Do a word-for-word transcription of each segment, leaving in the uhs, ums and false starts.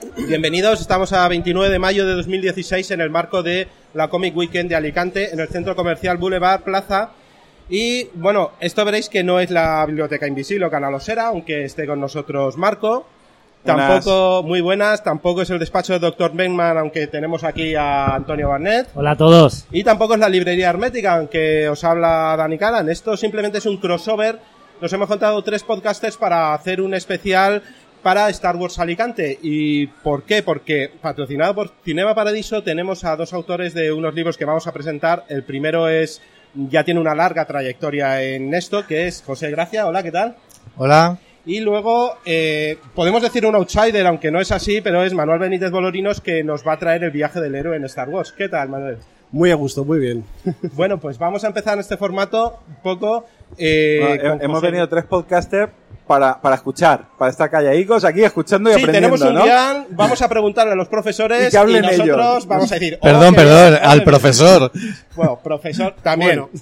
Bienvenidos, estamos a veintinueve de mayo de dos mil dieciséis en el marco de la Comic Weekend de Alicante, en el Centro Comercial Boulevard Plaza. Y bueno, esto veréis que no es la Biblioteca Invisible o Canalosera, aunque esté con nosotros Marco. Buenas. Tampoco, muy buenas, tampoco es el despacho de doctor Beckman, aunque tenemos aquí a Antonio Barnett. Hola a todos. Y tampoco es la librería hermética, aunque os habla Dani Calan. Esto simplemente es un crossover. Nos hemos contado tres podcasters para hacer un especial para Star Wars Alicante. ¿Y por qué? Porque patrocinado por Cinema Paradiso tenemos a dos autores de unos libros que vamos a presentar. El primero es, ya tiene una larga trayectoria en esto, que es José Gracia. Hola, ¿qué tal? Hola. Y luego, eh, podemos decir un outsider, aunque no es así, pero es Manuel Benítez Bolorinos, que nos va a traer el viaje del héroe en Star Wars. ¿Qué tal, Manuel? Muy a gusto, muy bien. Bueno, pues vamos a empezar en este formato un poco... Eh, bueno, hemos José. venido tres podcasters para, para escuchar, para estar calladicos aquí escuchando y sí, aprendiendo, tenemos un ¿no? guión, vamos a preguntarle a los profesores y, que hablen y nosotros ellos. Vamos a decir... Perdón, oh, perdón, bien, al profesor. Bueno, profesor también. Bueno.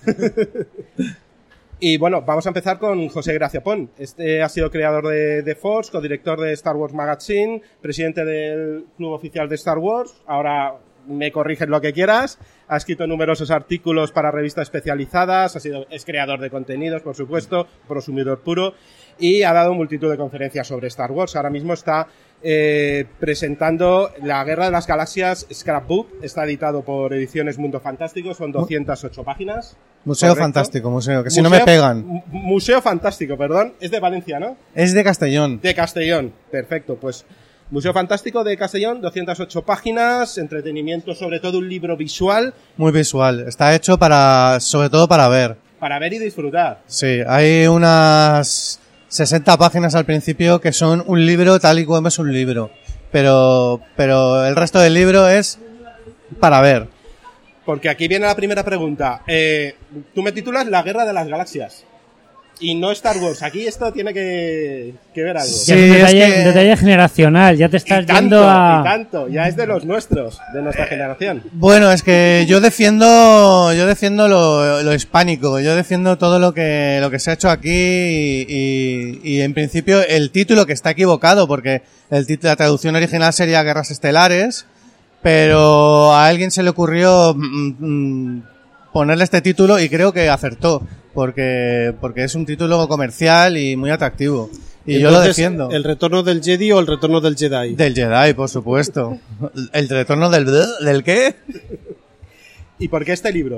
Y bueno, vamos a empezar con José Gracia Pon. Este ha sido creador de, de Force, codirector de Star Wars Magazine, presidente del Club Oficial de Star Wars. Ahora me corriges lo que quieras. Ha escrito numerosos artículos para revistas especializadas, ha sido, es creador de contenidos, por supuesto, prosumidor puro, y ha dado multitud de conferencias sobre Star Wars. Ahora mismo está eh, presentando La Guerra de las Galaxias Scrapbook. Está editado por Ediciones Mundo Fantástico, son doscientas ocho páginas. Museo Correcto. Fantástico, museo, que si Museo, no me pegan. Museo Fantástico, perdón. Es de Valencia, ¿no? Es de Castellón. De Castellón, perfecto. Pues Museo Fantástico de Castellón, doscientas ocho páginas, entretenimiento, sobre todo un libro visual. Muy visual. Está hecho para, sobre todo para ver. Para ver y disfrutar. Sí, hay unas sesenta páginas al principio que son un libro tal y como es un libro. Pero, pero el resto del libro es para ver. Porque aquí viene la primera pregunta. Eh, tú me titulas La Guerra de las Galaxias. Y no Star Wars. Aquí esto tiene que, que ver algo. Sí, es un detalle, es que... detalle generacional. Ya te estás y tanto, yendo a... Y tanto. Ya es de los nuestros, de nuestra generación. Bueno, es que yo defiendo yo defiendo lo, lo hispánico. Yo defiendo todo lo que lo que se ha hecho aquí y, y, y en principio el título, que está equivocado, porque el título, la traducción original sería Guerras Estelares, pero a alguien se le ocurrió mm, mm, ponerle este título y creo que acertó. Porque, porque es un título comercial y muy atractivo. Y entonces, yo lo defiendo. ¿El retorno del Jedi o el retorno del Jedi? Del Jedi, por supuesto. ¿El retorno del... del qué? ¿Y por qué este libro?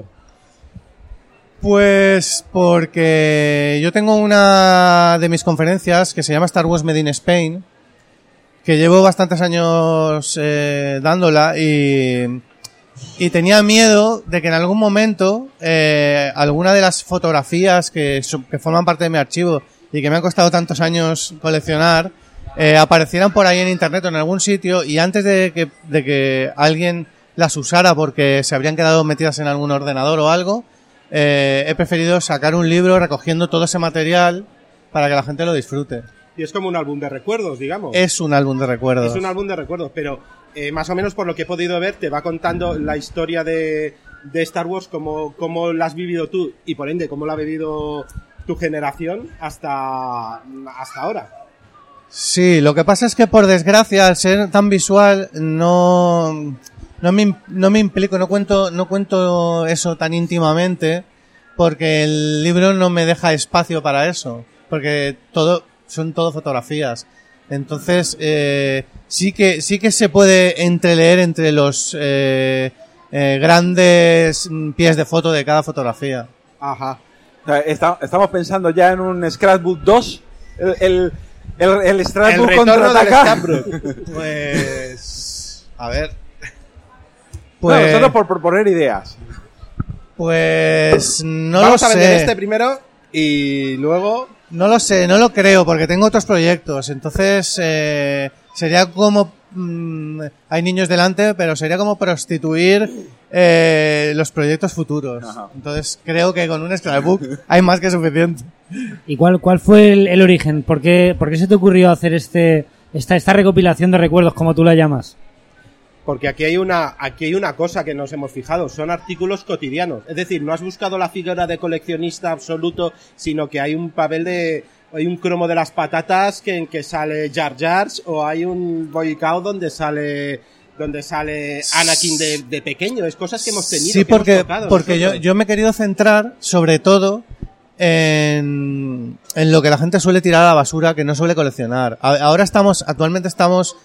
Pues porque yo tengo una de mis conferencias que se llama Star Wars Made in Spain, que llevo bastantes años eh, dándola y... Y tenía miedo de que en algún momento eh, alguna de las fotografías que, que forman parte de mi archivo y que me han costado tantos años coleccionar eh, aparecieran por ahí en internet o en algún sitio, y antes de que, de que alguien las usara porque se habrían quedado metidas en algún ordenador o algo, eh, he preferido sacar un libro recogiendo todo ese material para que la gente lo disfrute. Y es como un álbum de recuerdos, digamos. Es un álbum de recuerdos. Es un álbum de recuerdos, pero eh, más o menos por lo que he podido ver te va contando la historia de, de Star Wars, cómo, cómo la has vivido tú y por ende cómo la ha vivido tu generación hasta, hasta ahora. Sí, lo que pasa es que por desgracia al ser tan visual no, no, me, no me implico, no cuento, no cuento eso tan íntimamente, porque el libro no me deja espacio para eso, porque todo... son todo fotografías. Entonces, eh, sí que, sí que se puede entreleer entre los, eh, eh, grandes pies de foto de cada fotografía. Ajá. O sea, está, estamos pensando ya en un Scrapbook dos, el, el, el, el Scrapbook el contraataca. Pues, a ver. Pues, no, nosotros por proponer ideas. Pues, no Vamos lo a sé. vender este primero y luego... No lo sé, no lo creo, porque tengo otros proyectos. Entonces, eh, sería como... Mmm, hay niños delante, pero sería como prostituir eh, los proyectos futuros. Ajá. Entonces, creo que con un scrapbook hay más que suficiente. ¿Y cuál, cuál fue el, el origen? ¿Por qué, ¿Por qué se te ocurrió hacer este esta, esta recopilación de recuerdos, como tú la llamas? Porque aquí hay una aquí hay una cosa que nos hemos fijado, son artículos cotidianos. Es decir, no has buscado la figura de coleccionista absoluto, sino que hay un papel de, hay un cromo de las patatas que en que sale Jar Jar, o hay un Boy Scout donde sale donde sale Anakin de, de pequeño. Es cosas que hemos tenido. Sí, que porque, hemos tocado porque yo, nosotros. yo me he querido centrar sobre todo en, en lo que la gente suele tirar a la basura, que no suele coleccionar. A- Ahora estamos, actualmente estamos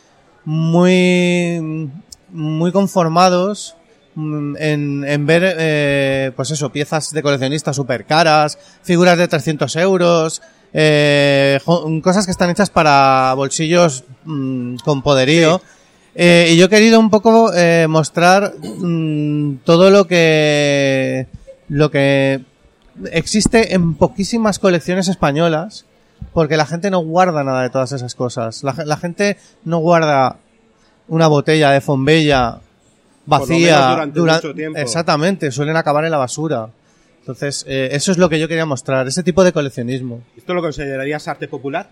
muy, muy conformados mm, en, en ver, eh, pues eso, piezas de coleccionistas súper caras, figuras de trescientos euros, eh, jo- cosas que están hechas para bolsillos mm, con poderío. Eh, y yo he querido un poco eh, mostrar mm, todo lo que lo que existe en poquísimas colecciones españolas, porque la gente no guarda nada de todas esas cosas. La, la gente no guarda una botella de Fonbella Por lo vacía menos durante dura- mucho tiempo. Exactamente, suelen acabar en la basura. Entonces, eh, eso es lo que yo quería mostrar, ese tipo de coleccionismo. ¿Esto lo considerarías arte popular?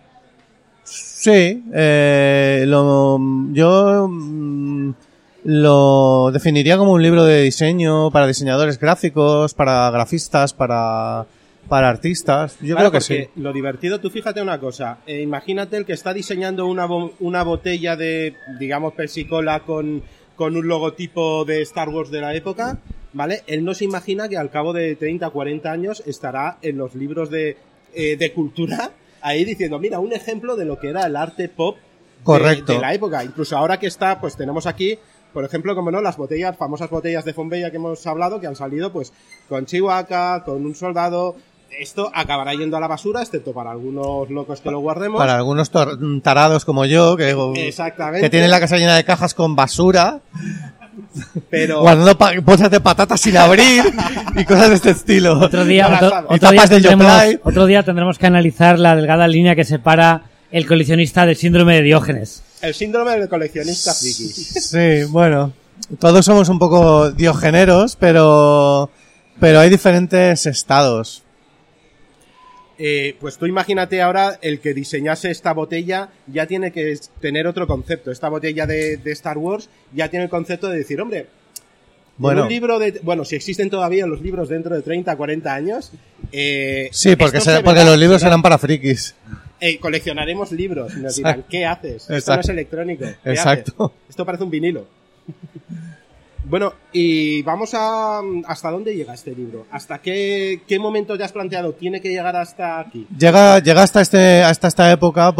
Sí, eh, lo, yo mm, lo definiría como un libro de diseño para diseñadores gráficos, para grafistas, para, para artistas. Yo Claro, creo que porque sí. lo divertido, tú fíjate una cosa, eh, imagínate el que está diseñando una, bo- una botella de, digamos, Pepsi-Cola con, con un logotipo de Star Wars de la época, ¿vale? Él no se imagina que al cabo de treinta, cuarenta años estará en los libros de, eh, de cultura ahí diciendo, mira, un ejemplo de lo que era el arte pop de, Correcto. de la época. Incluso ahora que está, pues tenemos aquí, por ejemplo, como no, las botellas, famosas botellas de Fonbella que hemos hablado, que han salido pues con Chihuahua, con un soldado. Esto acabará yendo a la basura, excepto para algunos locos que lo guardemos. Para algunos tor- tarados como yo, que, Exactamente. que tienen la casa llena de cajas con basura, Pero guardando pa- bolsas de patatas sin abrir y cosas de este estilo. Otro día, No las otro, sabe. otro Y tapas día de tendremos, Yoplait. otro día tendremos que analizar la delgada línea que separa el coleccionista del síndrome de Diógenes. el síndrome del coleccionista friki. Sí, bueno, todos somos un poco diogeneros, pero, pero hay diferentes estados. Eh, pues tú imagínate ahora el que diseñase esta botella ya tiene que tener otro concepto. Esta botella de, de Star Wars ya tiene el concepto de decir, hombre, Bueno. en un libro de, bueno, si existen todavía los libros dentro de treinta, cuarenta años, eh, Sí, porque, esto se- se porque verá, los libros será- eran para frikis. eh, coleccionaremos libros y nos dirán, Exacto. ¿qué haces? Esto Exacto. no es electrónico. ¿Qué Exacto. haces? Esto parece un vinilo. Bueno, y vamos a... ¿Hasta dónde llega este libro? ¿Hasta qué, qué momento te has planteado? ¿Tiene que llegar hasta aquí? Llega, llega hasta este, hasta esta época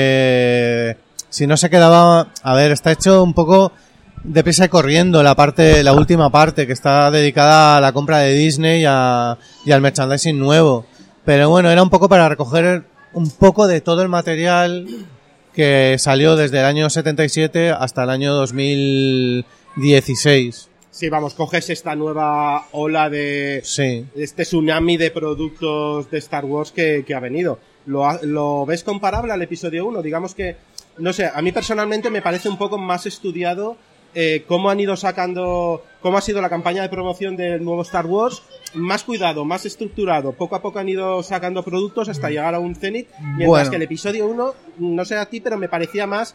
porque si no se quedaba, a ver, está hecho un poco deprisa y corriendo la parte, la última parte que está dedicada a la compra de Disney y, a, y al merchandising nuevo. Pero bueno, era un poco para recoger un poco de todo el material que salió desde el año setenta y siete hasta el año dos mil dieciséis. Sí, vamos, coges esta nueva ola de... Sí. este tsunami de productos de Star Wars que, que ha venido. ¿Lo, ha- ¿Lo ves comparable al episodio uno? Digamos que, no sé, a mí personalmente me parece un poco más estudiado eh, cómo han ido sacando, cómo ha sido la campaña de promoción del nuevo Star Wars, más cuidado, más estructurado, poco a poco han ido sacando productos hasta llegar a un cenit, mientras Bueno. que el episodio uno, no sé a ti, pero me parecía más...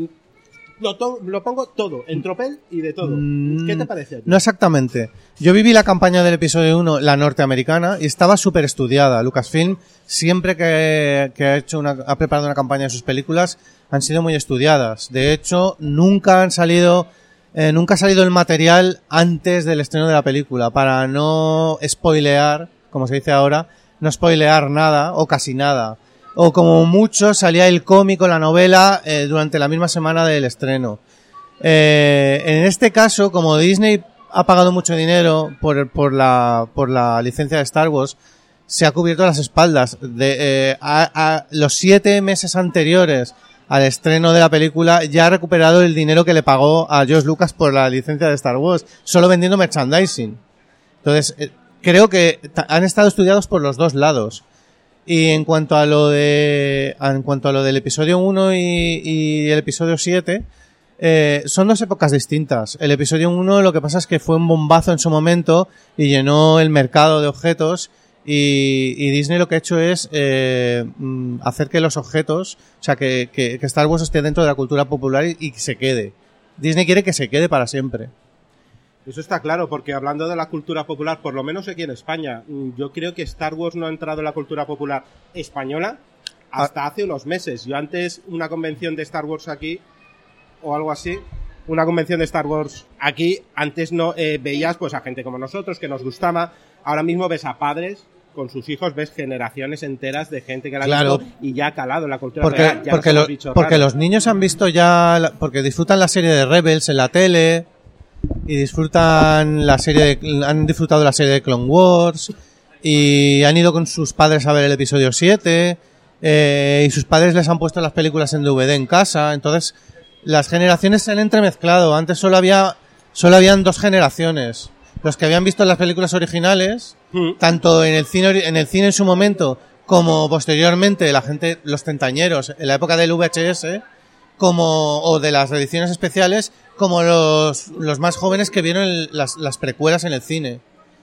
Lo, to- lo pongo todo, en tropel y de todo. Mm, ¿Qué te parece a ti? No exactamente. Yo viví la campaña del episodio uno, la norteamericana, y estaba súper estudiada. Lucasfilm, siempre que, que ha hecho una, ha preparado una campaña de sus películas, han sido muy estudiadas. De hecho, nunca han salido, eh, nunca ha salido el material antes del estreno de la película, para no spoilear, como se dice ahora, no spoilear nada, o casi nada. O como mucho salía el cómic o la novela eh, durante la misma semana del estreno. Eh, en este caso, como Disney ha pagado mucho dinero por, por, la, por la licencia de Star Wars, se ha cubierto las espaldas. De, eh, a, a los siete meses anteriores al estreno de la película ya ha recuperado el dinero que le pagó a George Lucas por la licencia de Star Wars, solo vendiendo merchandising. Entonces, eh, creo que ta- han estado estudiados por los dos lados. Y en cuanto a lo de, en cuanto a lo del episodio uno y, y el episodio siete, eh, son dos épocas distintas. El episodio uno lo que pasa es que fue un bombazo en su momento y llenó el mercado de objetos y, y Disney lo que ha hecho es eh, mm, hacer que los objetos, o sea, que, que, que Star Wars esté dentro de la cultura popular y, y que se quede. Disney quiere que se quede para siempre. Eso está claro, porque hablando de la cultura popular, por lo menos aquí en España, mm, yo creo que Star Wars no ha entrado en la cultura popular española hasta hace unos meses. Yo antes, una convención de Star Wars aquí, o algo así, una convención de Star Wars aquí, antes no eh, veías pues a gente como nosotros, que nos gustaba. Ahora mismo ves a padres con sus hijos, ves generaciones enteras de gente que la ha Claro. visto y ya ha calado en la cultura Porque, real. Ya porque, nos lo- hemos dicho porque raro. los niños han visto ya, la- porque disfrutan la serie de Rebels en la tele y disfrutan la serie de, han disfrutado de la serie de Clone Wars y han ido con sus padres a ver el episodio siete eh, y sus padres les han puesto las películas en D V D en casa. Entonces las generaciones se han entremezclado. Antes solo había solo habían dos generaciones, los que habían visto las películas originales, Mm. tanto en el cine ori- en el cine en su momento como posteriormente la gente, los treintañeros en la época del V H S, como o de las ediciones especiales, como los, los más jóvenes que vieron el- las, las precuelas en el cine.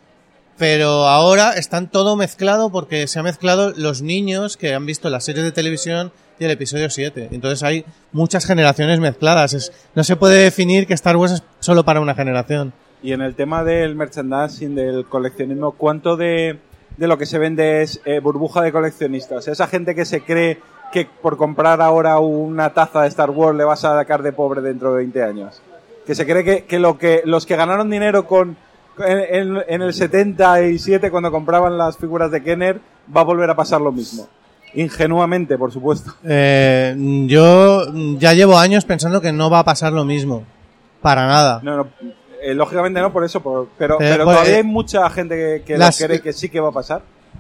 Pero ahora están todo mezclado porque se ha mezclado los niños que han visto las series de televisión y el episodio siete. Entonces hay muchas generaciones mezcladas. Es, no se puede definir que Star Wars es solo para una generación. Y en el tema del merchandising, del coleccionismo, ¿cuánto de, de lo que se vende es eh, burbuja de coleccionistas? Esa gente que se cree que por comprar ahora una taza de Star Wars le vas a sacar de pobre dentro de veinte años. Que se cree que, que, lo que los que ganaron dinero con en, en, en el setenta y siete cuando compraban las figuras de Kenner va a volver a pasar lo mismo. Ingenuamente, por supuesto. Eh, yo ya llevo años pensando que no va a pasar lo mismo. Para nada. No, no, eh, lógicamente no por eso, por, pero, Eh, pero pues, todavía eh, hay mucha gente que, que las- lo cree que sí que va a pasar.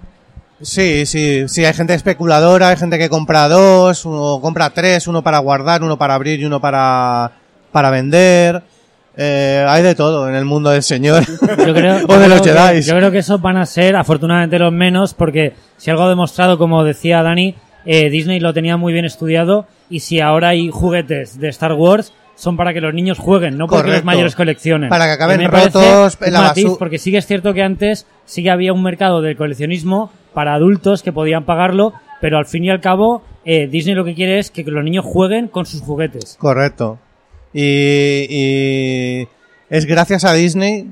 Sí, sí, sí, hay gente especuladora, hay gente que compra dos, uno compra tres, uno para guardar, uno para abrir y uno para, para vender. Eh, hay de todo en el mundo del señor. Yo creo, o de yo los creo Jedi. que- Yo creo que esos van a ser, afortunadamente, los menos, porque si algo ha demostrado, como decía Dani, eh, Disney lo tenía muy bien estudiado, y si ahora hay juguetes de Star Wars, son para que los niños jueguen, no porque Correcto. los mayores coleccionen. Para que acaben Y me parece rotos en un la matiz, basu- porque sí que es cierto que antes sí que había un mercado del coleccionismo para adultos que podían pagarlo, pero al fin y al cabo, eh, Disney lo que quiere es que los niños jueguen con sus juguetes. Correcto. Y, y es gracias a Disney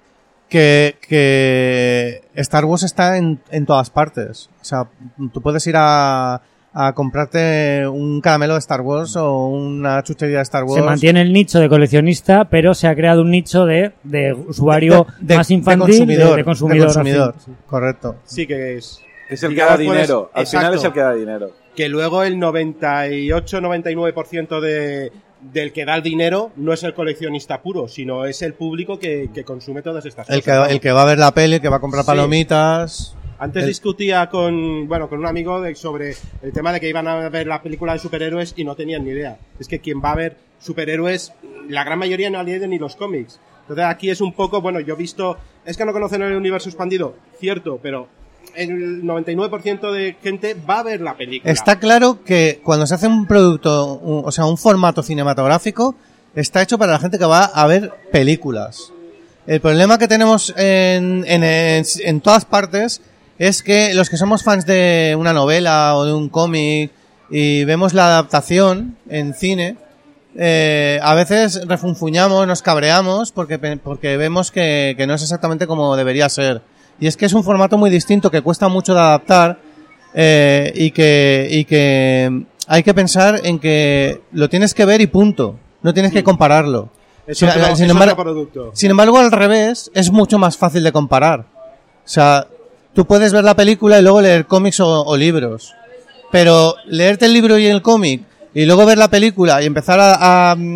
que, que Star Wars está en, en todas partes. O sea, tú puedes ir a, a comprarte un caramelo de Star Wars o una chuchería de Star Wars. Se mantiene el nicho de coleccionista, pero se ha creado un nicho de, de usuario De- de- más de infantil, consumidor, de, de consumidor. de consumidor. afín. Correcto. Sí que es. Es el que Digamos, da dinero. puedes- Al final exacto. es el que da dinero. Que luego el noventa y ocho noventa y nueve por ciento de, del que da el dinero no es el coleccionista puro, sino es el público que, que consume todas estas El que, cosas. el que va a ver la peli, el que va a comprar Sí. palomitas. Antes el- discutía con, bueno, con un amigo de- sobre el tema de que iban a ver la película de superhéroes y no tenían ni idea. Es que quien va a ver superhéroes, la gran mayoría no ha leído ni los cómics. Entonces aquí es un poco, bueno, yo he visto, es que no conocen el universo expandido, cierto, pero el noventa y nueve por ciento de gente va a ver la película. Está claro que cuando se hace un producto, un- o sea, un formato cinematográfico, está hecho para la gente que va a ver películas. El problema que tenemos en, en, en, en todas partes es que los que somos fans de una novela o de un cómic y vemos la adaptación en cine, eh, a veces refunfuñamos, nos cabreamos porque, pe- porque vemos que, que no es exactamente como debería ser. Y es que es un formato muy distinto que cuesta mucho de adaptar eh, y que y que hay que pensar en que lo tienes que ver y punto. No tienes que compararlo. Es Sin- otro, sin es embargo- otro producto. Sin embargo, al revés, es mucho más fácil de comparar. O sea, tú puedes ver la película y luego leer cómics o, o libros. Pero leerte el libro y el cómic y luego ver la película y empezar a, a,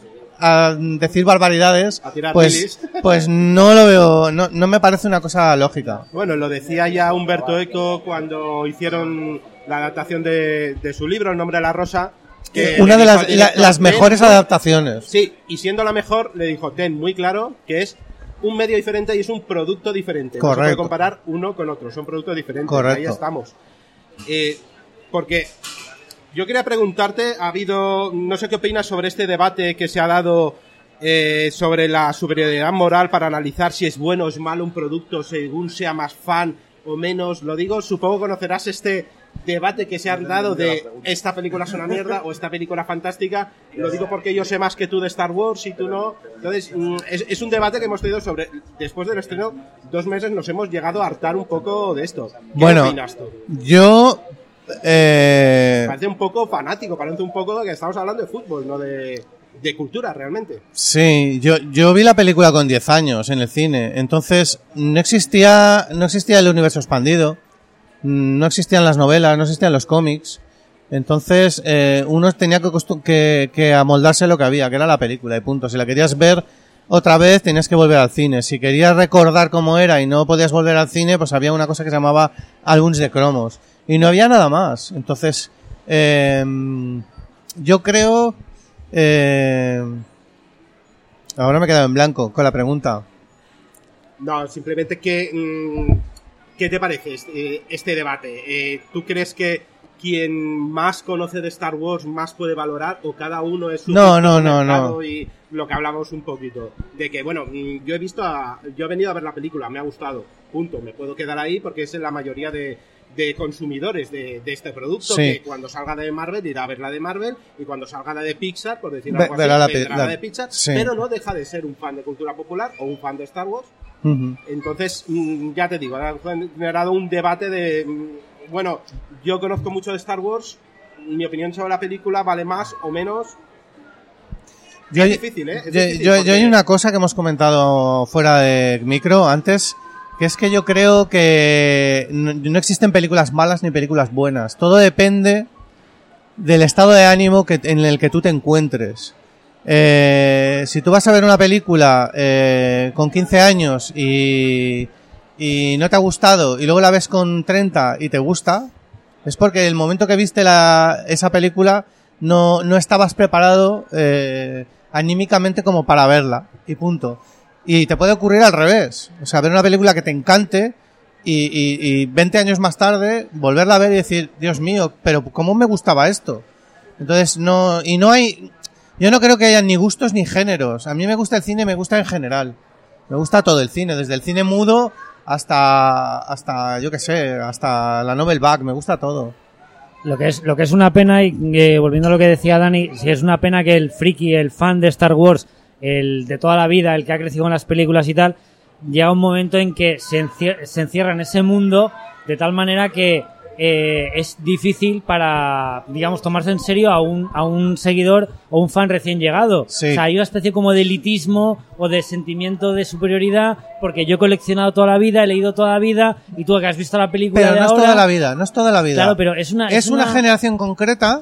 a decir barbaridades, A tirar pues, bilis. pues no lo veo, no, no me parece una cosa lógica. Bueno, lo decía ya Humberto Eco cuando hicieron la adaptación de, de su libro, El nombre de la rosa. Que Una le de dijo las, al la- director, las "Ten mejores muy- adaptaciones. Sí, y siendo la mejor, le dijo, ten muy claro que es un medio diferente y es un producto diferente. No se puede Correcto. comparar uno con otro, son productos diferentes. Correcto. Ahí estamos. Eh, porque yo quería preguntarte, ha habido, no sé qué opinas sobre este debate que se ha dado eh, sobre la superioridad moral para analizar si es bueno o es malo un producto según sea más fan o menos. Lo digo, supongo que conocerás este debate que se ha dado de esta película es una mierda o esta película fantástica. Lo digo porque yo sé más que tú de Star Wars y tú no. Entonces, mm, es, es un debate que hemos tenido sobre, después del estreno, dos meses nos hemos llegado a hartar un poco de esto. ¿Qué Bueno, opinas tú? yo Eh... Parece un poco fanático, parece un poco que estamos hablando de fútbol, no de, de cultura realmente. Sí, yo, yo vi la película con diez años en el cine, entonces no existía, no existía el universo expandido, no existían las novelas, no existían los cómics, entonces eh, uno tenía que, costum- que, que amoldarse lo que había, que era la película y punto. Si la querías ver otra vez tenías que volver al cine, si querías recordar cómo era y no podías volver al cine, pues había una cosa que se llamaba álbums de cromos. Y no había nada más. Entonces, eh, yo creo... Eh, ahora me he quedado en blanco con la pregunta. No, simplemente que... Mm, ¿qué te parece este, este debate? Eh, ¿Tú crees que quien más conoce de Star Wars más puede valorar o cada uno es su... No, no, no, no. Y lo que hablamos un poquito. De que, bueno, mm, yo he visto... A, yo he venido a ver la película, me ha gustado. Punto. Me puedo quedar ahí porque es la mayoría de... de consumidores de, de este producto, sí. Que cuando salga de Marvel irá a ver la de Marvel y cuando salga la de Pixar, por decirlo Ve, algo así, la, vendrá la, la de Pixar, sí. Pero no deja de ser un fan de cultura popular o un fan de Star Wars. Uh-huh. Entonces, mmm, ya te digo, ha generado un debate de... Mmm, bueno, yo conozco mucho de Star Wars, mi opinión sobre la película vale más o menos... Yo, es difícil, ¿eh? Es yo, difícil yo, porque... yo hay una cosa que hemos comentado fuera de micro antes, que es que yo creo que no, no existen películas malas ni películas buenas. Todo depende del estado de ánimo que, en el que tú te encuentres. Eh, si tú vas a ver una película eh, con quince años y, y no te ha gustado y luego la ves con treinta y te gusta, es porque el momento que viste la, esa película no, no estabas preparado eh, anímicamente como para verla y punto. Y te puede ocurrir al revés. O sea, ver una película que te encante y, y, y veinte años más tarde volverla a ver y decir, Dios mío, pero ¿cómo me gustaba esto? Entonces, no, y no hay, yo no creo que haya ni gustos ni géneros. A mí me gusta el cine, me gusta en general. Me gusta todo el cine, desde el cine mudo hasta, hasta, yo qué sé, hasta la novelback, me gusta todo. Lo que es, lo que es una pena, y eh, volviendo a lo que decía Dani, si es una pena que el friki, el fan de Star Wars, el de toda la vida, el que ha crecido con las películas y tal, llega un momento en que se, encier- se encierra en ese mundo de tal manera que eh, es difícil para, digamos, tomarse en serio a un, a un seguidor o un fan recién llegado. Sí. O sea, hay una especie como de elitismo o de sentimiento de superioridad porque yo he coleccionado toda la vida, he leído toda la vida y tú que has visto la película Pero de no ahora... es toda la vida, no es toda la vida. Claro, pero es una... Es, es una... una generación concreta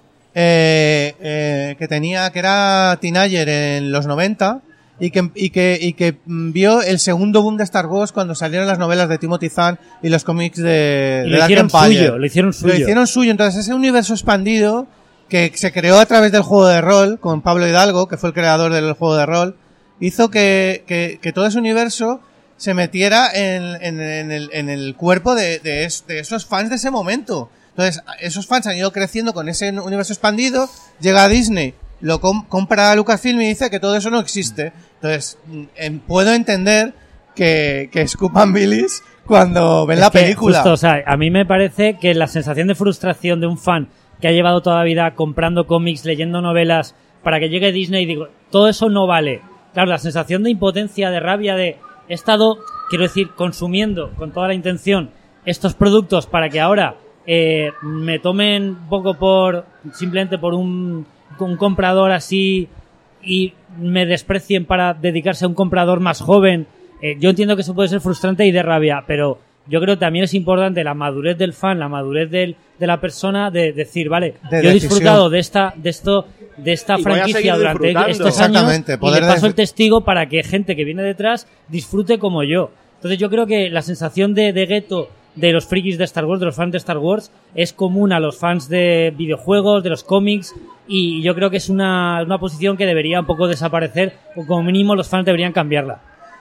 eh, eh, que tenía, que era teenager en los noventa y que, y que, y que vio el segundo boom de Star Wars cuando salieron las novelas de Timothy Zahn y los cómics de, y de lo Dark hicieron Empire. suyo, lo hicieron suyo. Lo hicieron suyo. Entonces ese universo expandido que se creó a través del juego de rol con Pablo Hidalgo, que fue el creador del juego de rol, hizo que, que, que todo ese universo se metiera en, en, en, el, en el cuerpo de, de, es, de esos fans de ese momento. Entonces, esos fans han ido creciendo con ese universo expandido, llega a Disney, lo com- compra a Lucasfilm y dice que todo eso no existe. Entonces, en, puedo entender que, que escupan bilis cuando ven es la que, película. Justo, o sea, a mí me parece que la sensación de frustración de un fan que ha llevado toda la vida comprando cómics, leyendo novelas, para que llegue Disney y digo, todo eso no vale. Claro, la sensación de impotencia, de rabia, de he estado, quiero decir, consumiendo con toda la intención estos productos para que ahora eh, me tomen un poco por, simplemente por un, un comprador así y me desprecien para dedicarse a un comprador más joven. Eh, yo entiendo que eso puede ser frustrante y de rabia, pero yo creo que también es importante la madurez del fan, la madurez del, de la persona de decir, vale, de yo he decisión. disfrutado de esta, de esto, de esta Y voy a franquicia seguir durante disfrutando. estos años Exactamente, y poder le paso de- el testigo para que gente que viene detrás disfrute como yo. Entonces yo creo que la sensación de, de gueto de los frikis de Star Wars, de los fans de Star Wars, es común a los fans de videojuegos, de los cómics, y yo creo que es una, una posición que debería un poco desaparecer, o como mínimo los fans deberían cambiarla.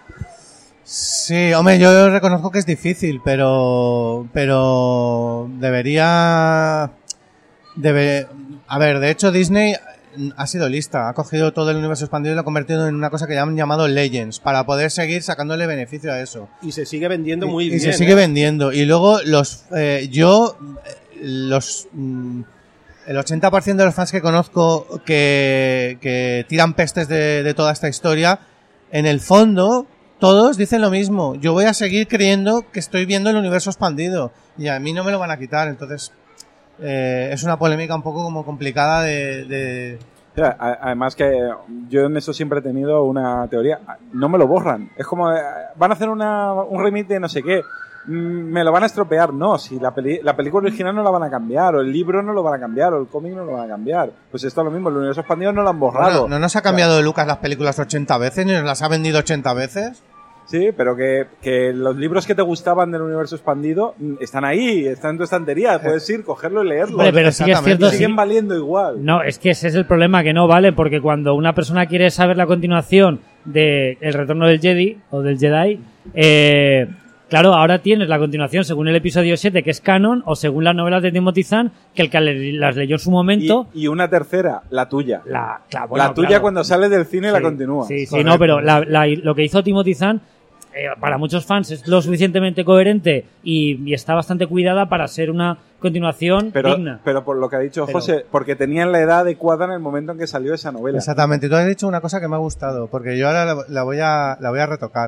Sí, hombre, yo reconozco que es difícil, pero pero debería debe a ver, de hecho Disney ha sido lista, ha cogido todo el universo expandido y lo ha convertido en una cosa que han llamado Legends para poder seguir sacándole beneficio a eso. Y se sigue vendiendo muy y, bien. y se sigue ¿eh? vendiendo y luego los eh, yo los mm, el ochenta por ciento de los fans que conozco que que tiran pestes de, de toda esta historia, en el fondo todos dicen lo mismo. Yo voy a seguir creyendo que estoy viendo el universo expandido y a mí no me lo van a quitar. Entonces, eh, es una polémica un poco como complicada de... de... O sea, además que yo en eso siempre he tenido una teoría. No me lo borran. Es como, eh, van a hacer una, un remake de no sé qué. Me lo van a estropear. No, si la, peli la película original no la van a cambiar, o el libro no lo van a cambiar, o el cómic no lo van a cambiar. Pues esto es lo mismo, el universo expandido no lo han borrado. Bueno, ¿no nos ha cambiado de Lucas las películas ochenta veces, ni nos las ha vendido ochenta veces? Sí, pero que, que los libros que te gustaban del universo expandido están ahí, están en tu estantería, puedes ir, cogerlo y leerlo. Hombre, pero sí que es cierto, siguen sí. valiendo igual. No, es que ese es el problema, que no vale, porque cuando una persona quiere saber la continuación de El Retorno del Jedi, o del Jedi, eh, claro, ahora tienes la continuación según el episodio siete, que es canon, o según las novelas de Timothy Zahn, que el que las leyó en su momento... Y, y una tercera, la tuya. La, claro, bueno, la tuya claro. Cuando sales del cine sí, la continúa. Sí, sí, no, pero la, la, lo que hizo Timothy Zahn, eh, para muchos fans es lo suficientemente coherente y, y está bastante cuidada para ser una continuación pero, digna. Pero por lo que ha dicho Pero, José, porque tenían la edad adecuada en el momento en que salió esa novela. Exactamente, y tú has dicho una cosa que me ha gustado, porque yo ahora la, la, voy, a, la voy a retocar.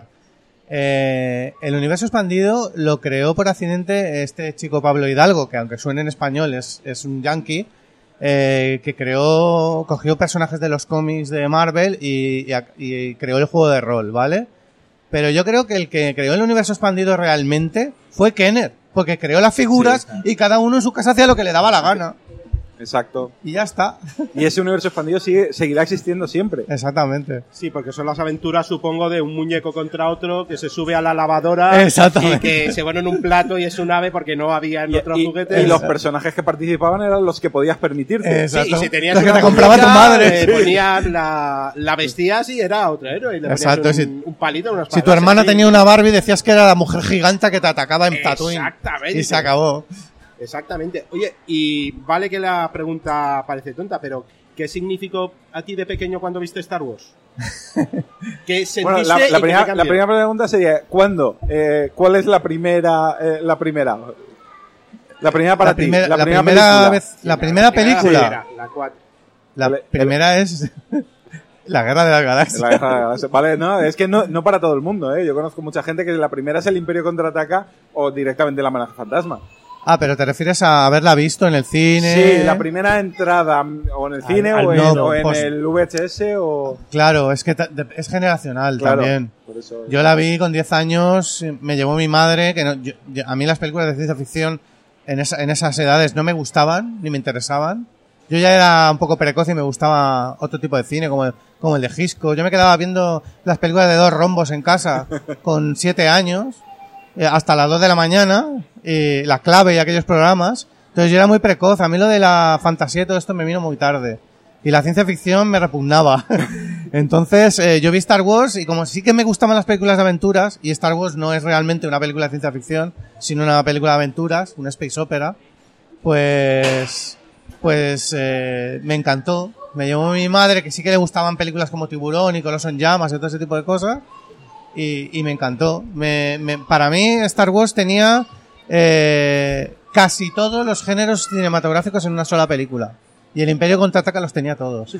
Eh, el universo expandido lo creó por accidente este chico Pablo Hidalgo, que aunque suene en español es, es un yankee, eh, que creó, cogió personajes de los cómics de Marvel y, y, y creó el juego de rol, ¿vale? Pero yo creo que el que creó el universo expandido realmente fue Kenner, porque creó las figuras sí, claro. Y cada uno en su casa hacía lo que le daba la gana. Exacto. Y ya está. Y ese universo expandido sigue, seguirá existiendo siempre. Exactamente. Sí, porque son las aventuras, supongo, de un muñeco contra otro que se sube a la lavadora y que se pone en un plato y es un ave porque no había en y, otros y, juguetes. Y los personajes que participaban eran los que podías permitirte. Exacto. Sí, y si tenías los una que te compraba tu madre. Eh, ponías la, la vestías y era otro héroe. Y le Exacto. Un, Si, un palito, unas si tu hermana así. Tenía una Barbie, decías que era la mujer gigante que te atacaba en Tatooine. Exactamente. Y se acabó. Exactamente. Oye, y vale que la pregunta parece tonta, pero ¿qué significó a ti de pequeño cuando viste Star Wars? ¿Qué sentiste bueno, la, la, y qué primera, te cambió? La primera pregunta sería, ¿cuándo? Eh, ¿Cuál es la primera, eh, la primera? La primera para la primer, ti. La, la primera, primera película. vez, la primera película. La, primera, la, cuatro. la vale, primera es La Guerra de las Galaxias. La Guerra de las Galaxias. Vale, no, es que no, no para todo el mundo, ¿eh? Yo conozco mucha gente que la primera es el Imperio Contraataca o directamente la Amenaza Fantasma. Ah, pero te refieres a haberla visto en el cine. Sí, la primera entrada o en el cine al, al o, en, no, o en pues, el V H S o... Claro, es que es generacional claro, también. Por eso, yo la vi con diez años, me llevó mi madre, que no, yo, yo, a mí las películas de ciencia ficción en, esa, en esas edades no me gustaban, ni me interesaban. Yo ya era un poco precoz y me gustaba otro tipo de cine, como, como el de Hitchcock. Yo me quedaba viendo las películas de dos rombos en casa con siete años. Hasta las dos de la mañana, y La Clave y aquellos programas. Entonces yo era muy precoz. A mí lo de la fantasía y todo esto me vino muy tarde. Y la ciencia ficción me repugnaba. Entonces eh, yo vi Star Wars y como sí que me gustaban las películas de aventuras, y Star Wars no es realmente una película de ciencia ficción, sino una película de aventuras, una space opera, pues, pues eh, me encantó. Me llevó mi madre, que sí que le gustaban películas como Tiburón y Coloso en Llamas y todo ese tipo de cosas. Y, y me encantó. Me, me, para mí Star Wars tenía eh, casi todos los géneros cinematográficos en una sola película. Y el Imperio Contraataca los tenía todos.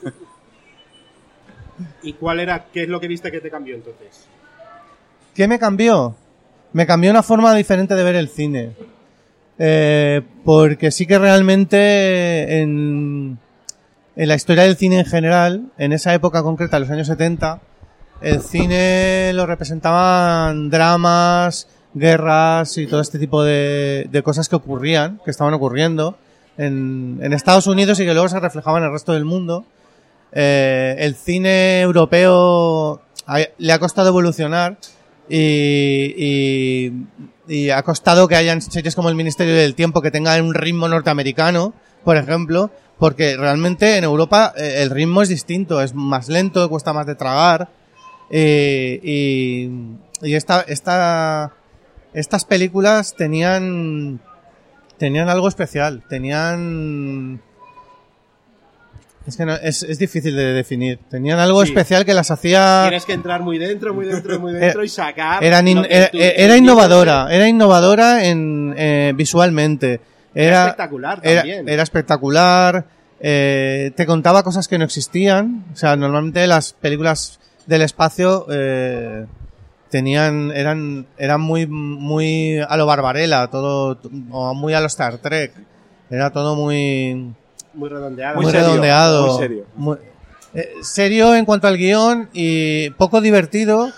¿Y cuál era, qué es lo que viste que te cambió entonces? ¿Qué me cambió? Me cambió una forma diferente de ver el cine. Eh, porque sí que realmente en, en la historia del cine en general, en esa época concreta, los años setenta, el cine lo representaban dramas, guerras y todo este tipo de, de cosas que ocurrían, que estaban ocurriendo en, en Estados Unidos y que luego se reflejaban en el resto del mundo. Eh, el cine europeo ha, le ha costado evolucionar y, y, y ha costado que hayan series como El Ministerio del Tiempo que tengan un ritmo norteamericano, por ejemplo, porque realmente en Europa eh, el ritmo es distinto, es más lento, cuesta más de tragar. Eh, y, y esta, esta, estas películas tenían, tenían algo especial, tenían, es que no, es, es difícil de definir, tenían algo sí. especial que las hacía. Tienes que entrar muy dentro, muy dentro, muy dentro y sacar. Eran in, era, tu, era innovadora, era innovadora en, eh, visualmente. Era, era espectacular también. Era, era espectacular, eh, te contaba cosas que no existían, o sea, normalmente las películas del espacio eh, tenían eran eran muy muy a lo Barbarella, todo o muy a lo Star Trek, Era todo muy... Muy redondeado. Muy, Muy serio, redondeado. muy serio. Muy- eh, serio en cuanto al guión y poco divertido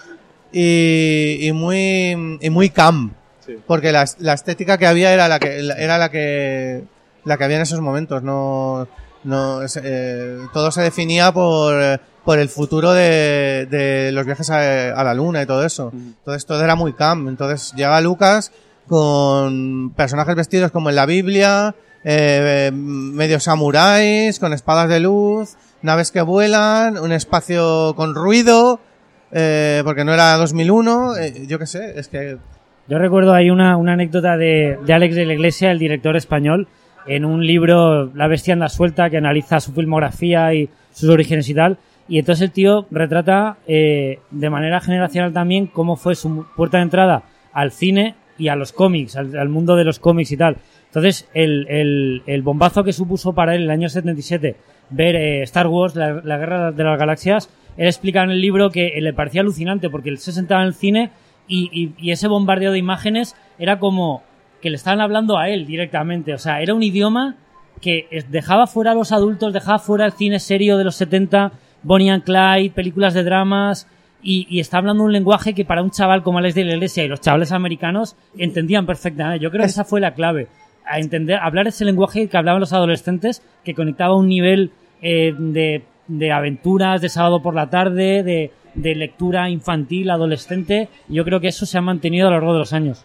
y, y muy y muy camp. Sí. Porque la, la estética que había era la que era la que la que había en esos momentos. No, no es- eh, todo se definía por por el futuro de, de los viajes a, a la luna y todo eso. Entonces todo era muy camp. Entonces llega Lucas con personajes vestidos como en la Biblia, eh, medio samuráis, con espadas de luz, naves que vuelan, un espacio con ruido, eh, porque no era dos mil uno, eh, yo qué sé, es que... Yo recuerdo hay una, una anécdota de, de Alex de la Iglesia, el director español, en un libro La bestia anda suelta, que analiza su filmografía y sus orígenes y tal. Y entonces el tío retrata eh, de manera generacional también cómo fue su puerta de entrada al cine y a los cómics, al, al mundo de los cómics y tal. Entonces el, el, el bombazo que supuso para él en el año setenta y siete ver eh, Star Wars, la, la Guerra de las Galaxias, él explica en el libro que le parecía alucinante porque él se sentaba en el cine y, y, y ese bombardeo de imágenes era como que le estaban hablando a él directamente. O sea, era un idioma que dejaba fuera a los adultos, dejaba fuera el cine serio de los setenta, Bonnie and Clyde, películas de dramas, y, y está hablando un lenguaje que para un chaval como Alex de la Iglesia y los chavales americanos entendían perfectamente. Yo creo que esa fue la clave, a entender, hablar ese lenguaje que hablaban los adolescentes, que conectaba un nivel eh, de, de aventuras de sábado por la tarde, de, de lectura infantil, adolescente. Y yo creo que eso se ha mantenido a lo largo de los años.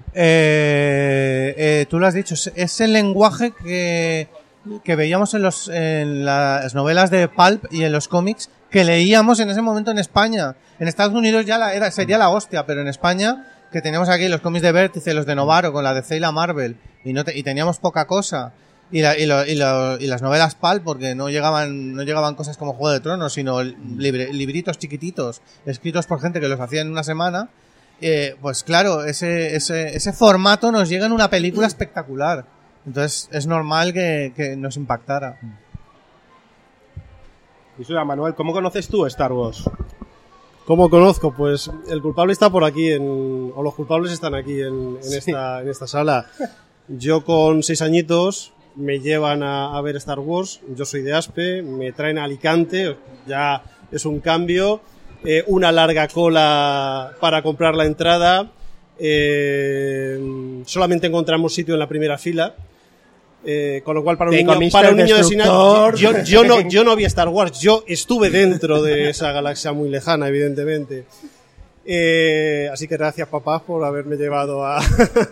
Eh, eh, tú lo has dicho, es, es el lenguaje que, que veíamos en, los, en las novelas de pulp y en los cómics que leíamos en ese momento en España. En Estados Unidos ya la, era, sería la hostia, pero en España, que teníamos aquí los cómics de Vértice, los de Novaro, con la D C y la Marvel, y, no te, y teníamos poca cosa. Y, la, y, lo, y, lo, y las novelas pulp, porque no llegaban, no llegaban cosas como Juego de Tronos, sino libre, libritos chiquititos, escritos por gente que los hacía en una semana. Eh, pues claro, ese, ese, ese formato nos llega en una película espectacular. Entonces es normal que, que nos impactara. Y Sura, Manuel, ¿cómo conoces tú Star Wars? ¿Cómo conozco? Pues el culpable está por aquí, en, o los culpables están aquí en, en, Sí. esta, en esta sala. Yo con seis añitos me llevan a, a ver Star Wars, yo soy de Aspe, me traen a Alicante, ya es un cambio, eh, una larga cola para comprar la entrada, eh, solamente encontramos sitio en la primera fila. Eh, con lo cual para un Te niño, comiste para el un niño de cine, destructor. yo, yo no yo no vi Star Wars, yo estuve dentro de esa galaxia muy lejana, evidentemente. Eh, así que gracias, papás, por haberme llevado a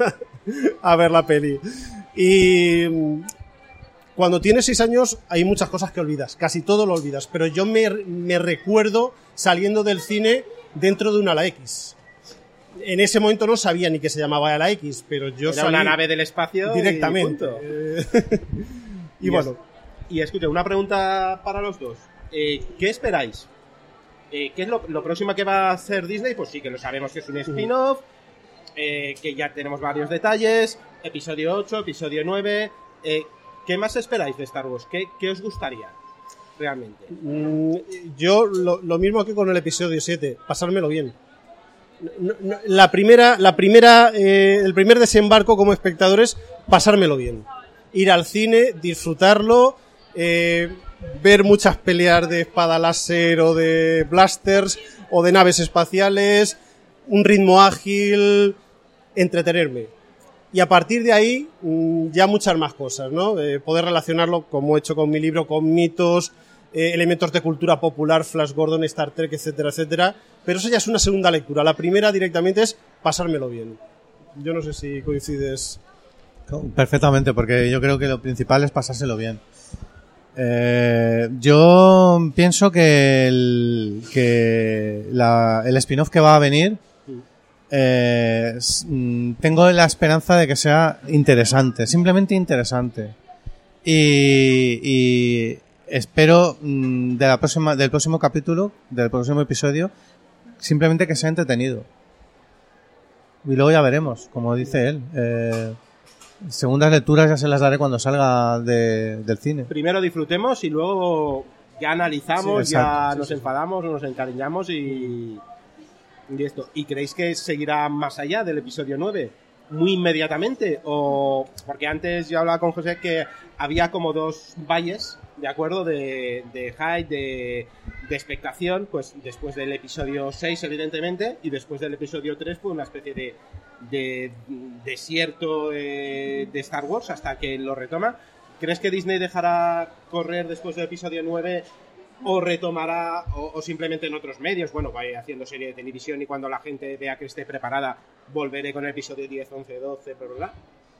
a ver la peli. Y mm, cuando tienes seis años hay muchas cosas que olvidas, casi todo lo olvidas, pero yo me, me recuerdo saliendo del cine dentro de una ala X. En ese momento no sabía ni que se llamaba ala X, pero yo Era salí una nave del espacio directamente. y punto. Eh, y Y bueno, es- Y escucha, una pregunta para los dos. Eh, ¿Qué esperáis? Eh, ¿Qué es lo, lo próximo que va a hacer Disney? Pues sí, que lo sabemos que es un spin-off, eh, que ya tenemos varios detalles, episodio ocho, episodio nueve. Eh, ¿Qué más esperáis de Star Wars? ¿Qué, qué os gustaría realmente? Mm, yo lo, lo mismo que con el episodio siete, pasármelo bien. No- no- la primera, la primera, eh, el primer desembarco como espectadores, pasármelo bien. Ir al cine, disfrutarlo, eh, ver muchas peleas de espada láser o de blasters o de naves espaciales, un ritmo ágil, entretenerme. Y a partir de ahí, mm, ya muchas más cosas, ¿no? Eh, poder relacionarlo, como he hecho con mi libro, con mitos, eh, elementos de cultura popular, Flash Gordon, Star Trek, etcétera, etcétera. Pero eso ya es una segunda lectura. La primera directamente es pasármelo bien. Yo no sé si coincides. Perfectamente, porque yo creo que lo principal es pasárselo bien. Eh, yo pienso que el, que la, el spin-off que va a venir, eh, s- mm, tengo la esperanza de que sea interesante, simplemente interesante. Y, y espero mm, de la próxima, del próximo capítulo, del próximo episodio, simplemente que sea entretenido. Y luego ya veremos, como dice él. Eh, segundas lecturas ya se las daré cuando salga de, del cine. Primero disfrutemos y luego ya analizamos, Sí, ya exacto, sí, nos sí. enfadamos, nos encariñamos y, y esto. ¿Y creéis que seguirá más allá del episodio nueve? muy inmediatamente? O porque antes yo hablaba con José que había como dos valles, ¿de acuerdo? De, de hype, de, de expectación, pues después del episodio seis, evidentemente, y después del episodio tres, pues una especie de, de desierto de, de Star Wars hasta que lo retoma. ¿Crees que Disney dejará correr después del episodio nueve o retomará, o, o simplemente en otros medios? Bueno, vaya haciendo serie de televisión y cuando la gente vea que esté preparada, volveré con el episodio diez, once, doce, bla, bla, bla.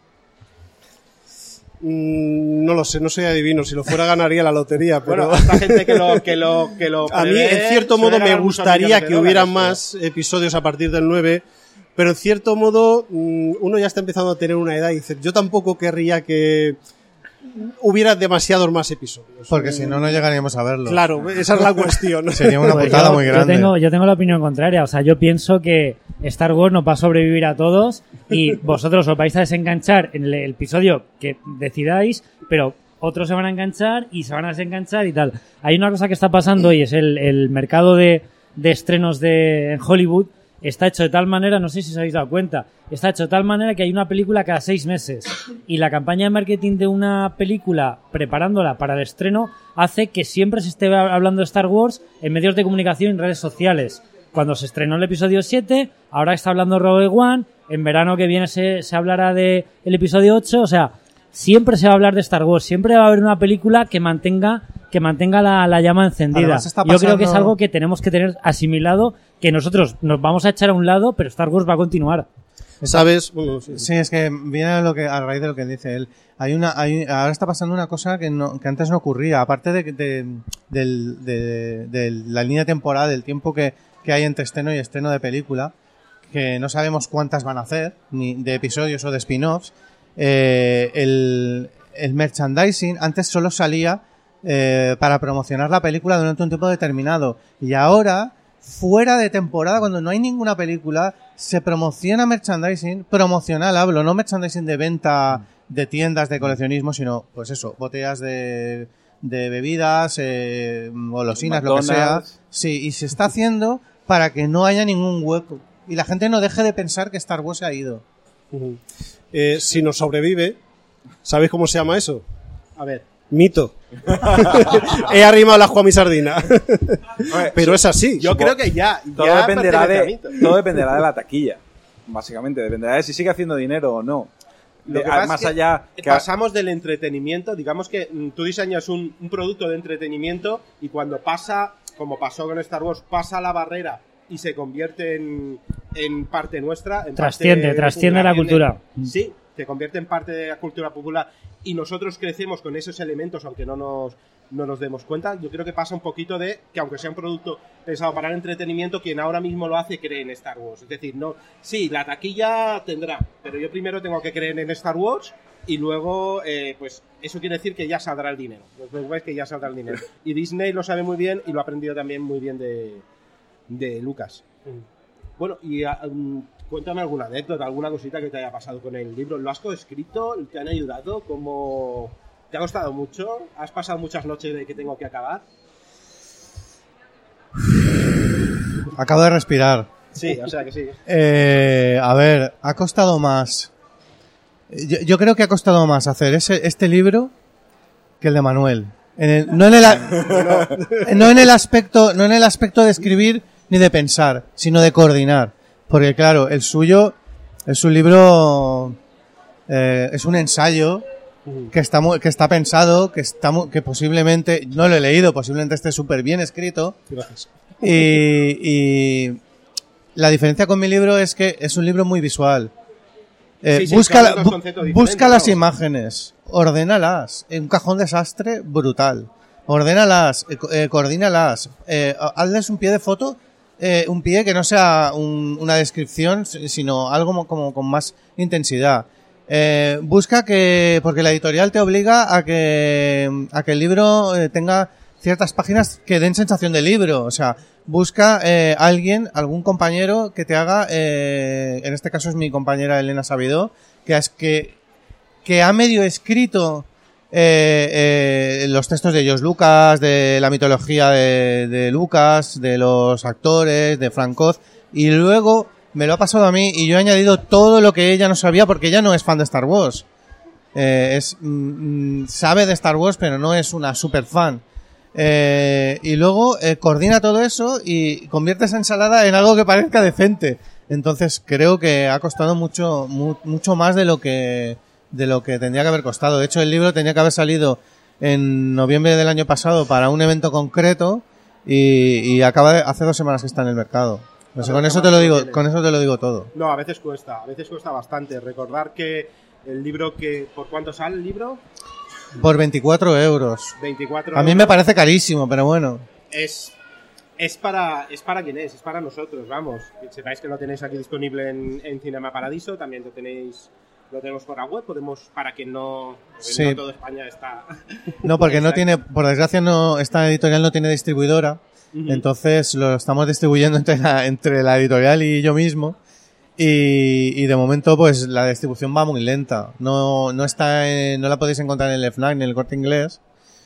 Mm, no lo sé, no soy adivino. Si lo fuera ganaría la lotería, pero... Bueno, hasta gente que lo, que lo, que lo a mí, prevé, en cierto suele modo, me ganar muchos gustaría millones de que hubieran dólares, más episodios a partir del nueve, pero en cierto modo, mm, uno ya está empezando a tener una edad y dice, yo tampoco querría que hubiera demasiados más episodios. Porque si no, no llegaríamos a verlo. Claro, esa es la cuestión. Sería una Pues putada yo, muy yo grande. tengo, yo tengo la opinión contraria. O sea, yo pienso que Star Wars nos va a sobrevivir a todos y vosotros os vais a desenganchar en el episodio que decidáis, pero otros se van a enganchar y se van a desenganchar y tal. Hay una cosa que está pasando y es el, el mercado de, de estrenos de en Hollywood. Está hecho de tal manera, no sé si os habéis dado cuenta, está hecho de tal manera que hay una película cada seis meses y la campaña de marketing de una película preparándola para el estreno hace que siempre se esté hablando de Star Wars en medios de comunicación y en redes sociales. Cuando se estrenó el episodio siete, ahora está hablando Rogue One, en verano que viene se, se hablará de el episodio ocho, o sea, siempre se va a hablar de Star Wars, siempre va a haber una película que mantenga que mantenga la, la llama encendida. Además, está Yo creo que es pasando- algo que tenemos que tener asimilado, que nosotros nos vamos a echar a un lado, pero Star Wars va a continuar. ¿Sabes? Bueno, sí, sí. Sí, es que viene a, lo que, a raíz de lo que dice él. Hay una, hay, ahora está pasando una cosa que, no, que antes no ocurría. Aparte de, de, del- de, de la línea temporal, del tiempo que, que hay entre estreno y estreno de película, que no sabemos cuántas van a hacer, ni de episodios o de spin-offs, eh, el, el merchandising antes solo salía eh, para promocionar la película durante un tiempo determinado. Y ahora, fuera de temporada, cuando no hay ninguna película, se promociona merchandising, promocional hablo, no merchandising de venta de tiendas de coleccionismo, sino, pues eso, botellas de, de bebidas, eh, golosinas, lo que sea. McDonald's. Sí, y se está haciendo para que no haya ningún hueco. Y la gente no deje de pensar que Star Wars se ha ido. Ujú. Eh, si nos sobrevive, ¿sabéis cómo se llama eso? A ver, Mito. He arrimado la Juan mi sardina. Hombre, Pero es así. yo creo que ya, todo ya dependerá pertenece a de mí. todo dependerá de la taquilla, básicamente dependerá de si sigue haciendo dinero o no. Lo De- que pasa más es que allá que pasamos del entretenimiento, digamos que mm, tú diseñas un, un producto de entretenimiento y cuando pasa, como pasó con Star Wars, pasa la barrera y se convierte en, en parte nuestra. En Trasciende, parte trasciende la popular. cultura. Sí, se convierte en parte de la cultura popular y nosotros crecemos con esos elementos, aunque no nos, no nos demos cuenta. Yo creo que pasa un poquito de que aunque sea un producto pensado para el entretenimiento, quien ahora mismo lo hace cree en Star Wars. Es decir, no, sí, la taquilla tendrá, pero yo primero tengo que creer en Star Wars y luego, eh, pues eso quiere decir que ya saldrá el dinero. Después que ya saldrá el dinero. Y Disney lo sabe muy bien y lo ha aprendido también muy bien de, de Lucas. Bueno, y ah, um, cuéntame alguna anécdota, alguna cosita que te haya pasado con el libro. ¿Lo has coescrito? ¿Te han ayudado? ¿Cómo te ha costado mucho? ¿Has pasado muchas noches de que tengo que acabar? Acabo de respirar. Sí, o sea que sí. Eh, a ver, ha costado más. Yo, yo creo que ha costado más hacer ese, este libro que el de Manuel. En el- no, en el, a- no en el aspecto, no en el aspecto de escribir ni de pensar, sino de coordinar. Porque claro, el suyo es un libro, eh, es un ensayo que está mu- que está pensado, que está mu- que posiblemente, no lo he leído, posiblemente esté súper bien escrito. Gracias. Y, y la diferencia con mi libro es que es un libro muy visual. Eh, Sí, sí, busca son la- dos bu- conceptos diferentes, busca las vamos. imágenes, ordénalas. En un cajón desastre brutal. Ordénalas, eh, co- eh, coordínalas. Eh, hazles un pie de foto, eh, un pie que no sea un- una descripción, si- sino algo mo- como con más intensidad. Eh, busca que, porque la editorial te obliga a que, a que el libro eh, tenga ciertas páginas que den sensación de libro. O sea, busca eh, alguien, algún compañero que te haga, eh, en este caso es mi compañera Elena Sabidó, que, es que, que ha medio escrito eh, eh, los textos de George Lucas, de la mitología de, de Lucas, de los actores, de Frank Oz, y luego me lo ha pasado a mí y yo he añadido todo lo que ella no sabía porque ella no es fan de Star Wars. Eh, es mm, sabe de Star Wars, pero no es una super fan. Eh, y luego eh, coordina todo eso y convierte esa ensalada en algo que parezca decente. Entonces creo que ha costado mucho mu- mucho más de lo que de lo que tendría que haber costado. De hecho, el libro tenía que haber salido en noviembre del año pasado para un evento concreto y, y acaba de, hace dos semanas que está en el mercado. O sea, con eso te lo digo, con eso te lo digo todo. No, a veces cuesta, a veces cuesta bastante. Recordar que el libro que... ¿Por cuánto sale el libro? Por veinticuatro euros. veinticuatro A mí me parece carísimo, pero bueno. Es, es para es para quien es, es para nosotros, vamos. Sepáis que lo tenéis aquí disponible en, en Cinema Paradiso, también lo tenéis lo tenemos por la web, podemos, para quien no... Sí. No todo España está... No, porque no tiene, por desgracia, no esta editorial no tiene distribuidora, Ujú. entonces lo estamos distribuyendo entre la, entre la editorial y yo mismo. Y, y de momento, pues la distribución va muy lenta. No, no está, en- no la podéis encontrar en el FNAC ni en el Corte Inglés.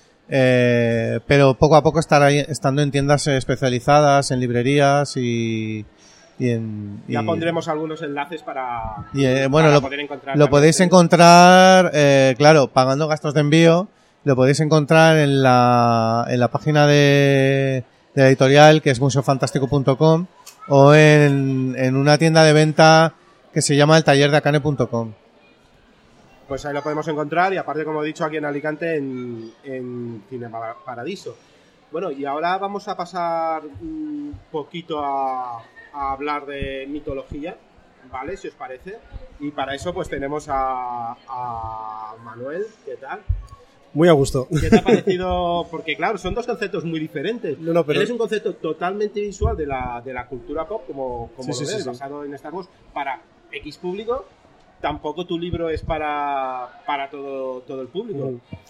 Eh, pero poco a poco estará ahí- estando en tiendas especializadas, en librerías y, y en, Ya y- pondremos algunos enlaces para, y, eh, bueno, para lo, poder encontrar. lo también. podéis encontrar, eh, claro, pagando gastos de envío, lo podéis encontrar en la, en la página de, de la editorial, que es museo fantástico punto com, o en, en una tienda de venta que se llama el taller de acane punto com. Pues ahí lo podemos encontrar y aparte, como he dicho, aquí en Alicante en, en Cinema Paradiso. Bueno, y ahora vamos a pasar un poquito a, a hablar de mitología, ¿vale? Si os parece. Y para eso pues tenemos a, a Manuel, ¿qué tal? Muy a gusto. ¿Qué te ha parecido? Porque claro, son dos conceptos muy diferentes. No, no, pero- Él es un concepto totalmente visual de la, de la cultura pop, como, como Sí, lo sí, ves, sí, sí. basado en Star Wars, para X público. Tampoco tu libro es para, para todo, todo el público.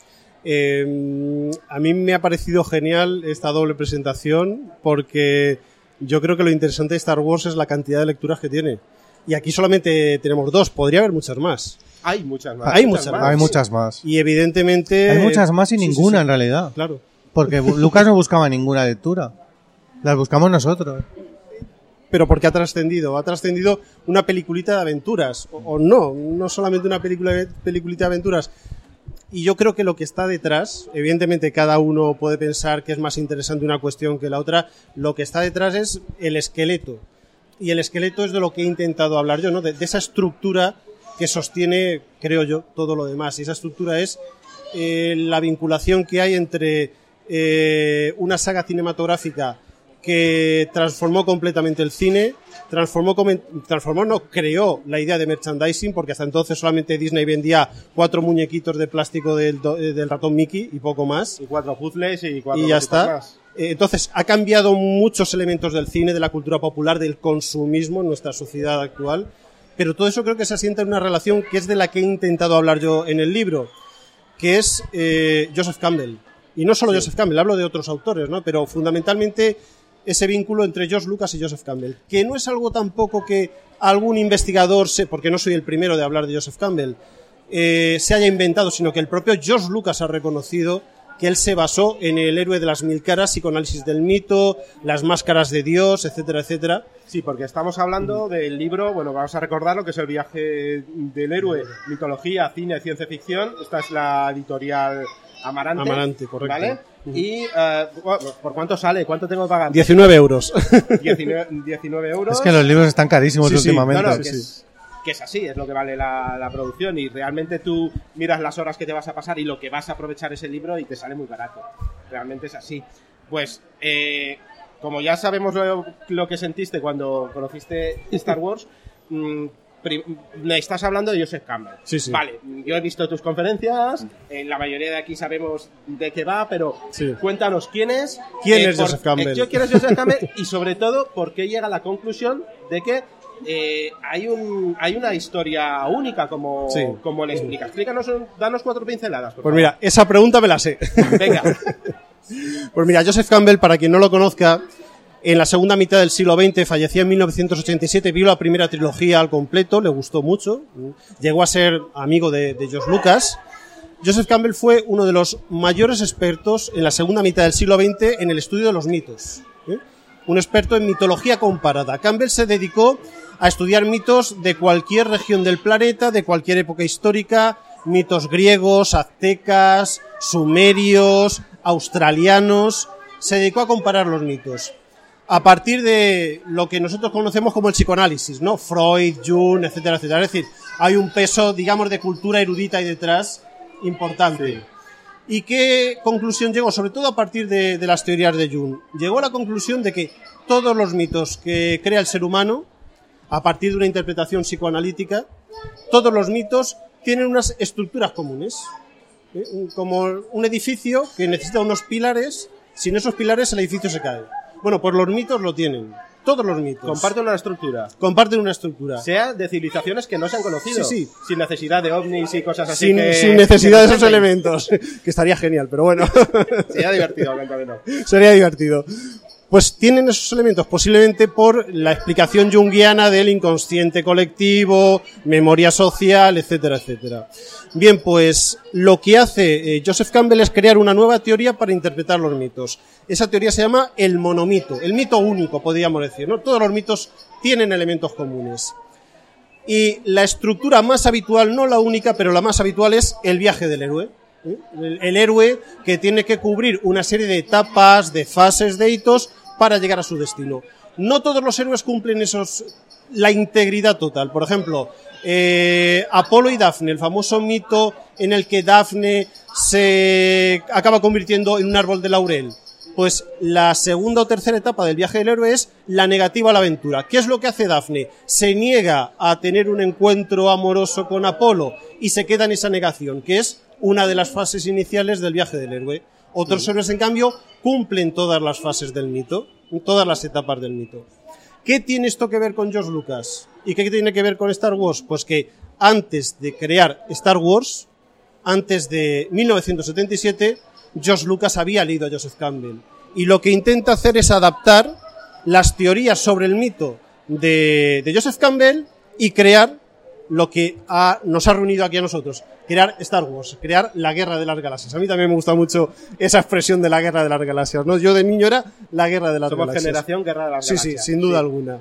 Eh, a mí me ha parecido genial esta doble presentación porque yo creo que lo interesante de Star Wars es la cantidad de lecturas que tiene. Y aquí solamente tenemos dos, podría haber muchas más. Hay muchas más. Hay muchas más. Hay muchas más. Y evidentemente... Hay muchas más y Sí, sí, ninguna sí. en realidad. Claro. Porque Bu- Lucas no buscaba ninguna lectura. Las buscamos nosotros. Pero porque ha trascendido, ha trascendido una peliculita de aventuras, o, o no, no solamente una película, peliculita de aventuras. Y yo creo que lo que está detrás, evidentemente cada uno puede pensar que es más interesante una cuestión que la otra, lo que está detrás es el esqueleto. Y el esqueleto es de lo que he intentado hablar yo, ¿no? De, de esa estructura que sostiene, creo yo, todo lo demás. Y esa estructura es eh, la vinculación que hay entre eh, una saga cinematográfica que transformó completamente el cine, transformó, come- transformó, no, creó la idea de merchandising, porque hasta entonces solamente Disney vendía cuatro muñequitos de plástico del, do- eh, del ratón Mickey y poco más. Y cuatro puzzles y cuatro Y ya cositas está. más. Eh, Entonces, ha cambiado muchos elementos del cine, de la cultura popular, del consumismo en nuestra sociedad actual, pero todo eso creo que se asienta en una relación que es de la que he intentado hablar yo en el libro, que es eh, Joseph Campbell. Y no solo Joseph Campbell, hablo de otros autores, ¿no? Pero fundamentalmente ese vínculo entre George Lucas y Joseph Campbell, que no es algo tampoco que algún investigador, se, porque no soy el primero de hablar de Joseph Campbell, eh, se haya inventado, sino que el propio George Lucas ha reconocido que él se basó en el héroe de las mil caras, psicoanálisis del mito, las máscaras de Dios, etcétera, etcétera. Sí, porque estamos hablando del libro, bueno, vamos a recordar lo que es el viaje del héroe, mitología, cine, ciencia ficción. Esta es la editorial Amarante. Amarante, correcto. ¿Vale? Y, eh, ¿por cuánto sale? ¿Cuánto tengo que pagar? diecinueve euros. diecinueve, diecinueve euros. Es que los libros están carísimos Sí, sí. últimamente. No, no, Sí, que, sí. Es, que es así, es lo que vale la, la producción y realmente tú miras las horas que te vas a pasar y lo que vas a aprovechar ese libro y te sale muy barato. Realmente es así. Pues, eh, como ya sabemos lo, lo que sentiste cuando conociste Star Wars, mmm, pri- me estás hablando de Joseph Campbell. Sí, sí. Vale, yo he visto tus conferencias, eh, la mayoría de aquí sabemos de qué va, pero Sí. cuéntanos quién es. ¿Quién eh, es por- Joseph Campbell? eh, yo quiero Joseph Campbell y sobre todo por qué llega a la conclusión de que eh, hay un hay una historia única como, Sí. como le explica. Explícanos, un- danos cuatro pinceladas. Por Pues favor. mira, esa pregunta me la sé. Venga. Pues mira, Joseph Campbell, para quien no lo conozca, en la segunda mitad del siglo veinte, falleció en mil novecientos ochenta y siete, vio la primera trilogía al completo, le gustó mucho, llegó a ser amigo de, de George Lucas. Joseph Campbell fue uno de los mayores expertos en la segunda mitad del siglo veinte en el estudio de los mitos. ¿eh? Un experto en mitología comparada. Campbell se dedicó a estudiar mitos de cualquier región del planeta, de cualquier época histórica, mitos griegos, aztecas, sumerios, australianos. Se dedicó a comparar los mitos a partir de lo que nosotros conocemos como el psicoanálisis, ¿no? Freud, Jung, etcétera, etcétera. Es decir, hay un peso, digamos, de cultura erudita ahí detrás importante. Sí. ¿Y qué conclusión llegó? Sobre todo a partir de, de las teorías de Jung. Llegó a la conclusión de que todos los mitos que crea el ser humano, a partir de una interpretación psicoanalítica, todos los mitos tienen unas estructuras comunes. ¿eh? Como un edificio que necesita unos pilares, sin esos pilares el edificio se cae. Bueno, pues los mitos lo tienen. Todos los mitos. Comparten una estructura. Comparten una estructura. Sea de civilizaciones que no se han conocido. Sí, sí. Sin necesidad de ovnis y cosas así. Sin, que, sin necesidad que de esos elementos. Que estaría genial, pero bueno. Sería divertido, aunque no. Sería divertido. Pues tienen esos elementos posiblemente por la explicación junguiana del inconsciente colectivo, memoria social, etcétera, etcétera. Bien, pues lo que hace eh, Joseph Campbell es crear una nueva teoría para interpretar los mitos. Esa teoría se llama el monomito, el mito único, podríamos decir, ¿no? Todos los mitos tienen elementos comunes. Y la estructura más habitual, no la única, pero la más habitual es el viaje del héroe. ¿eh? El, el héroe que tiene que cubrir una serie de etapas, de fases, de hitos para llegar a su destino. No todos los héroes cumplen esos, la integridad total. Por ejemplo, eh, Apolo y Dafne, el famoso mito en el que Dafne se acaba convirtiendo en un árbol de laurel. Pues la segunda o tercera etapa del viaje del héroe es la negativa a la aventura. ¿Qué es lo que hace Dafne? Se niega a tener un encuentro amoroso con Apolo y se queda en esa negación, que es una de las fases iniciales del viaje del héroe. Otros sí. héroes, en cambio, cumplen todas las fases del mito, todas las etapas del mito. ¿Qué tiene esto que ver con George Lucas? ¿Y qué tiene que ver con Star Wars? Pues que antes de crear Star Wars, antes de mil novecientos setenta y siete, George Lucas había leído a Joseph Campbell. Y lo que intenta hacer es adaptar las teorías sobre el mito de, de Joseph Campbell y crear lo que ha, nos ha reunido aquí a nosotros. Crear Star Wars, crear la Guerra de las Galaxias. A mí también me gusta mucho esa expresión de la Guerra de las Galaxias, ¿no? Yo de niño era la Guerra de las Somos Galaxias. Somos generación Guerra de las sí, Galaxias. Sí, sin duda sí. alguna.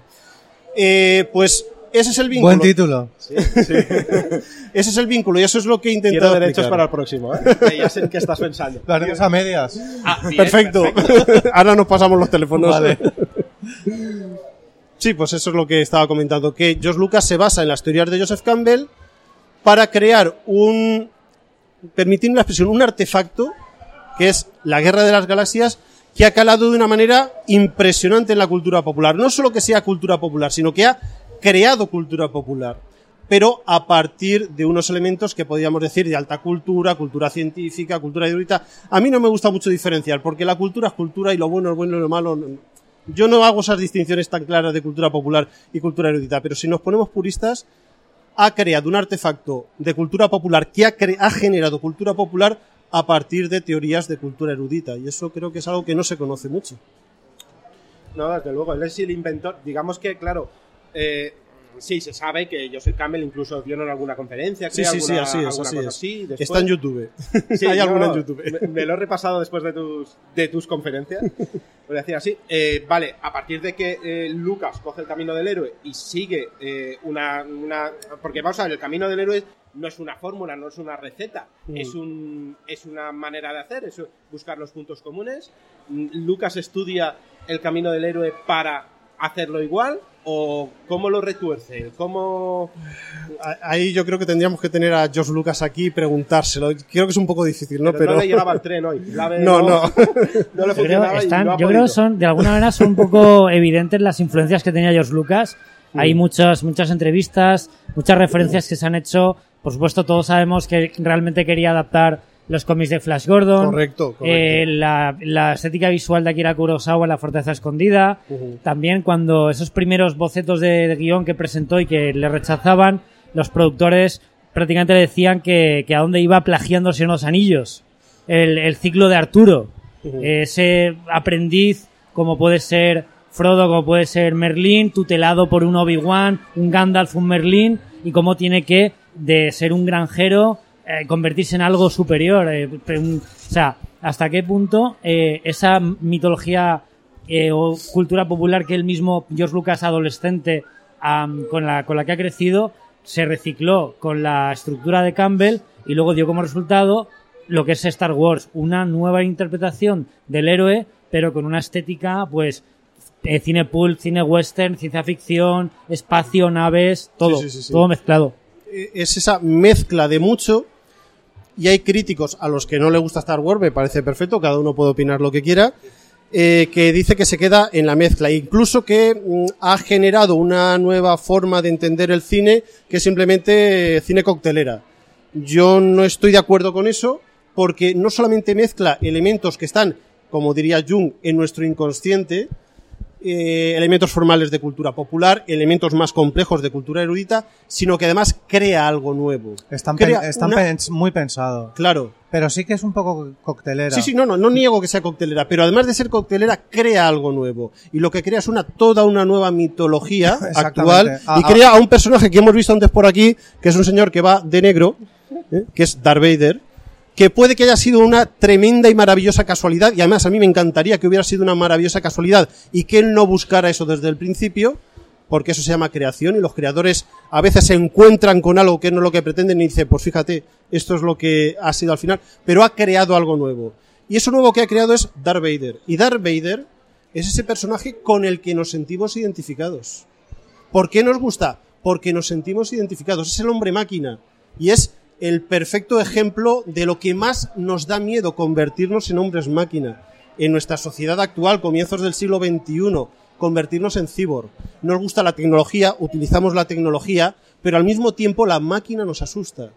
Eh, pues ese es el vínculo. Buen título. Sí, sí. Ese es el vínculo y eso es lo que he intentado Quiero derechos explicar. para el próximo, ¿eh? Ya sé en qué estás pensando. Lo haremos a medias. Ah, bien, perfecto. perfecto. Ahora nos pasamos los teléfonos. Vale. Sí, pues eso es lo que estaba comentando, que George Lucas se basa en las teorías de Joseph Campbell para crear un, permitirme la expresión, un artefacto que es la Guerra de las Galaxias, que ha calado de una manera impresionante en la cultura popular. No solo que sea cultura popular, sino que ha creado cultura popular, pero a partir de unos elementos que podríamos decir de alta cultura, cultura científica, cultura erudita. A mí no me gusta mucho diferenciar, porque la cultura es cultura y lo bueno es bueno y lo malo. Yo no hago esas distinciones tan claras de cultura popular y cultura erudita, pero si nos ponemos puristas, ha creado un artefacto de cultura popular que ha, cre- ha generado cultura popular a partir de teorías de cultura erudita, y eso creo que es algo que no se conoce mucho. No, desde luego, él es el inventor. Digamos que, claro, eh, sí, se sabe que Joseph Campbell incluso dio en alguna conferencia. Sí, creo, sí, sí, alguna, así es, alguna así cosa es. así. Después, Está en YouTube. Sí, Hay no, alguna en YouTube. Me, me lo he repasado después de tus, de tus conferencias. Voy a decir así. Eh, vale, a partir de que eh, Lucas coge el camino del héroe y sigue eh, una, una... Porque vamos a ver, el camino del héroe no es una fórmula, no es una receta. Mm. Es, un, es una manera de hacer, es buscar los puntos comunes. Lucas estudia el camino del héroe para hacerlo igual, o cómo lo retuerce, cómo... Ahí yo creo que tendríamos que tener a George Lucas aquí y preguntárselo. Creo que es un poco difícil, ¿no? Pero, Pero no le llegaba el tren hoy. La ve, no, no, no. no le Yo creo, funcionaba están, y no ha yo creo que son, de alguna manera son un poco evidentes las influencias que tenía George Lucas. Mm. Hay muchas, muchas entrevistas, muchas referencias mm. que se han hecho. Por supuesto, todos sabemos que realmente quería adaptar los cómics de Flash Gordon. Correcto, correcto. Eh, la, la estética visual de Akira Kurosawa en La Fortaleza Escondida. Uh-huh. También cuando esos primeros bocetos de, de guión que presentó y que le rechazaban, los productores prácticamente le decían que, que a dónde iba plagiándose en los anillos. El, el ciclo de Arturo. Uh-huh. Ese aprendiz como puede ser Frodo, como puede ser Merlín, tutelado por un Obi-Wan, un Gandalf, un Merlín, y cómo tiene que, de ser un granjero, Eh, convertirse en algo superior. Eh, un, o sea, hasta qué punto eh, esa mitología eh, o cultura popular que él mismo, George Lucas, adolescente, um, con, la, con la que ha crecido, se recicló con la estructura de Campbell y luego dio como resultado lo que es Star Wars, una nueva interpretación del héroe, pero con una estética, pues, eh, cine pulp, cine western, ciencia ficción, espacio, naves, todo, Sí, sí, sí, sí. todo mezclado. Es esa mezcla de mucho, y hay críticos a los que no le gusta Star Wars, me parece perfecto, cada uno puede opinar lo que quiera, eh, que dice que se queda en la mezcla, incluso que mm, ha generado una nueva forma de entender el cine, que es simplemente eh, cine coctelera. Yo no estoy de acuerdo con eso, porque no solamente mezcla elementos que están, como diría Jung, en nuestro inconsciente, eh, elementos formales de cultura popular, elementos más complejos de cultura erudita, sino que además crea algo nuevo. Están, Crea pen- están una- pens- muy pensados. Claro. Pero sí que es un poco coctelera. Sí, sí, no, no, no niego que sea coctelera, pero además de ser coctelera, crea algo nuevo. Y lo que crea es una, toda una nueva mitología Exactamente. actual, Ah, y ah. crea a un personaje que hemos visto antes por aquí, que es un señor que va de negro, ¿eh? que es Darth Vader, que puede que haya sido una tremenda y maravillosa casualidad, y además a mí me encantaría que hubiera sido una maravillosa casualidad, y que él no buscara eso desde el principio, porque eso se llama creación, y los creadores a veces se encuentran con algo que no es lo que pretenden y dicen, pues fíjate, esto es lo que ha sido al final, pero ha creado algo nuevo. Y eso nuevo que ha creado es Darth Vader. Y Darth Vader es ese personaje con el que nos sentimos identificados. ¿Por qué nos gusta? Porque nos sentimos identificados. Es el hombre máquina. Y es el perfecto ejemplo de lo que más nos da miedo, convertirnos en hombres máquina. En nuestra sociedad actual, comienzos del siglo veintiuno, convertirnos en cyborg. Nos gusta la tecnología, utilizamos la tecnología, pero al mismo tiempo la máquina nos asusta.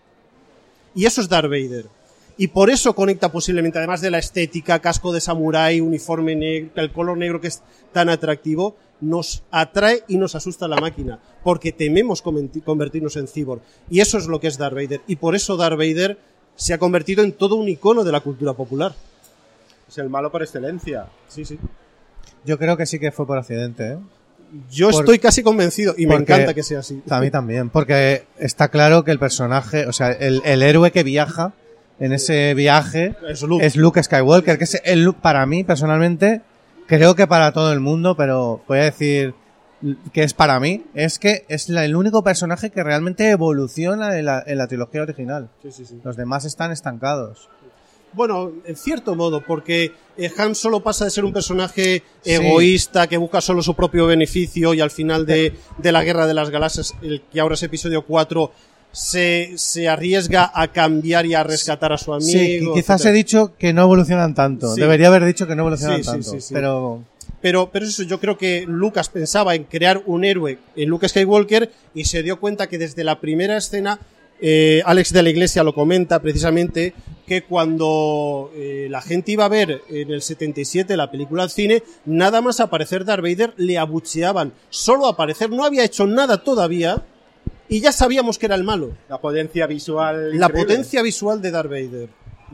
Y eso es Darth Vader. Y por eso conecta posiblemente, además de la estética, casco de samurái, uniforme negro, el color negro que es tan atractivo, nos atrae y nos asusta la máquina, porque tememos convertirnos en cyborg. Y eso es lo que es Darth Vader. Y por eso Darth Vader se ha convertido en todo un icono de la cultura popular. Es el malo por excelencia. Sí, sí. Yo creo que sí que fue por accidente, ¿eh? Yo Por- estoy casi convencido y me porque- encanta que sea así. A mí también, porque está claro que el personaje, o sea, el, el héroe que viaja en ese viaje Es Luke. es Luke Skywalker, que es el Luke para mí, personalmente, creo que para todo el mundo, pero voy a decir que es para mí, es que es la- el único personaje que realmente evoluciona en la, en la trilogía original. Sí, sí, sí. Los demás están estancados. Bueno, en cierto modo, porque eh, Han Solo pasa de ser un personaje Sí. egoísta que busca solo su propio beneficio y al final de, de la Guerra de las Galaxias, el que ahora es episodio cuatro, se, se arriesga a cambiar y a rescatar a su amigo. Sí, qui- quizás etcétera. he dicho que no evolucionan tanto. Sí. Debería haber dicho que no evolucionan Sí, sí, tanto. sí, sí. Pero Pero, pero eso, yo creo que Lucas pensaba en crear un héroe en Luke Skywalker y se dio cuenta que desde la primera escena, eh, Alex de la Iglesia lo comenta precisamente, que cuando eh, la gente iba a ver en el setenta y siete la película al cine, nada más aparecer Darth Vader le abucheaban. Solo aparecer, no había hecho nada todavía y ya sabíamos que era el malo. La potencia visual. La increíble. potencia visual de Darth Vader.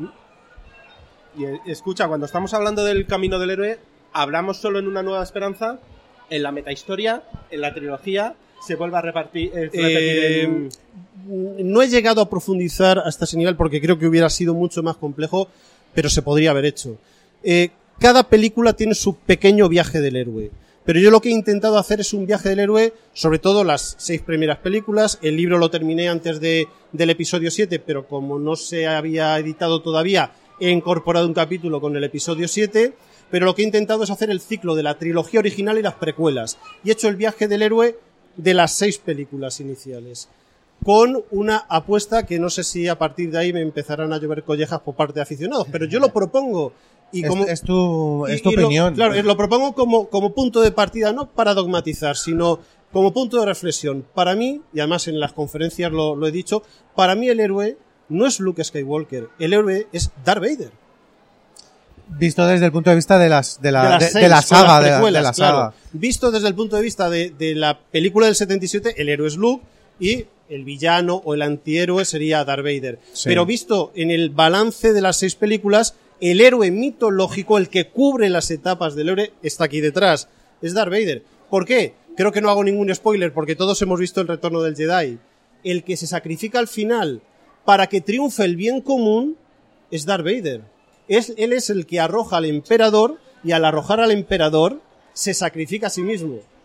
Y eh, escucha, cuando estamos hablando del camino del héroe, hablamos solo en Una Nueva Esperanza, en la metahistoria, en la trilogía, se vuelve a repartir, eh, repetir Eh, en- no he llegado a profundizar hasta ese nivel porque creo que hubiera sido mucho más complejo, pero se podría haber hecho. Eh, cada película tiene su pequeño viaje del héroe, pero yo lo que he intentado hacer es un viaje del héroe, sobre todo las seis primeras películas. El libro lo terminé antes de, del episodio siete, pero como no se había editado todavía, he incorporado un capítulo con el episodio siete, pero lo que he intentado es hacer el ciclo de la trilogía original y las precuelas, y he hecho el viaje del héroe de las seis películas iniciales, con una apuesta que no sé si a partir de ahí me empezarán a llover collejas por parte de aficionados, pero yo lo propongo y es, como es tu, es y- tu y lo- opinión. claro, lo propongo como, como punto de partida, no para dogmatizar, sino como punto de reflexión. Para mí, y además en las conferencias lo, lo he dicho, para mí el héroe no es Luke Skywalker, el héroe es Darth Vader. Visto desde el punto de vista de las de la, de, las de, seis, de la con saga, las de la, de precuelas, la claro. saga. Visto desde el punto de vista de, de la película del setenta y siete, el héroe es Luke y el villano o el antihéroe sería Darth Vader. Sí. Pero visto en el balance de las seis películas, el héroe mitológico, el que cubre las etapas del héroe, está aquí detrás. Es Darth Vader. ¿Por qué? Creo que no hago ningún spoiler porque todos hemos visto el retorno del Jedi. El que se sacrifica al final para que triunfe el bien común es Darth Vader. Es, él es el que arroja al emperador y al arrojar al emperador se sacrifica a sí mismo.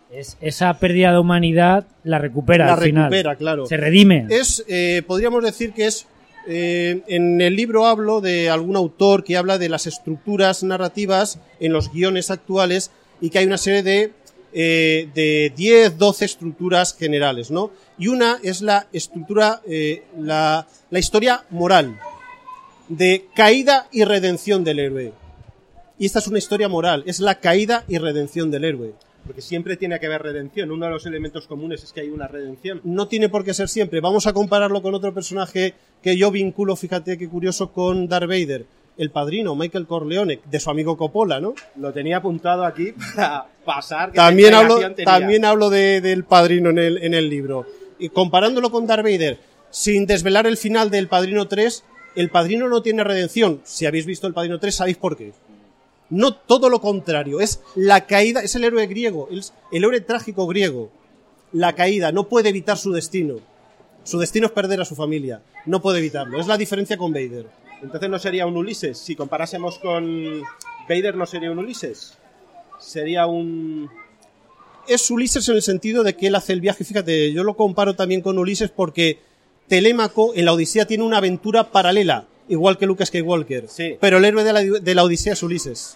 Es, esa pérdida de humanidad la recupera La al final. recupera, claro. Se redime. Es, eh, podríamos decir que es, eh, en el libro hablo de algún autor que habla de las estructuras narrativas en los guiones actuales y que hay una serie de, eh, de diez, doce estructuras generales, ¿no? Y una es la estructura, eh, la, la historia moral, de caída y redención del héroe. Y esta es una historia moral, es la caída y redención del héroe. Porque siempre tiene que haber redención. Uno de los elementos comunes es que hay una redención. No tiene por qué ser siempre. Vamos a compararlo con otro personaje que yo vinculo, fíjate qué curioso, con Darth Vader. El Padrino, Michael Corleone, de su amigo Coppola, ¿no? Lo tenía apuntado aquí para pasar. Que También hablo, tenía. también hablo de, del Padrino en el, en el libro. Y comparándolo con Darth Vader, sin desvelar el final del Padrino tres, el Padrino no tiene redención. Si habéis visto el Padrino tres, sabéis por qué. No, todo lo contrario, es la caída, es el héroe griego, es el héroe trágico griego. La caída, no puede evitar su destino. Su destino es perder a su familia, no puede evitarlo. Es la diferencia con Vader. Entonces no sería un Ulises. Si comparásemos con Vader, no sería un Ulises. Sería un... Es Ulises en el sentido de que él hace el viaje. Fíjate, yo lo comparo también con Ulises porque Telémaco en la Odisea tiene una aventura paralela, igual que Luke Skywalker. Sí. Pero el héroe de la, de la Odisea es Ulises.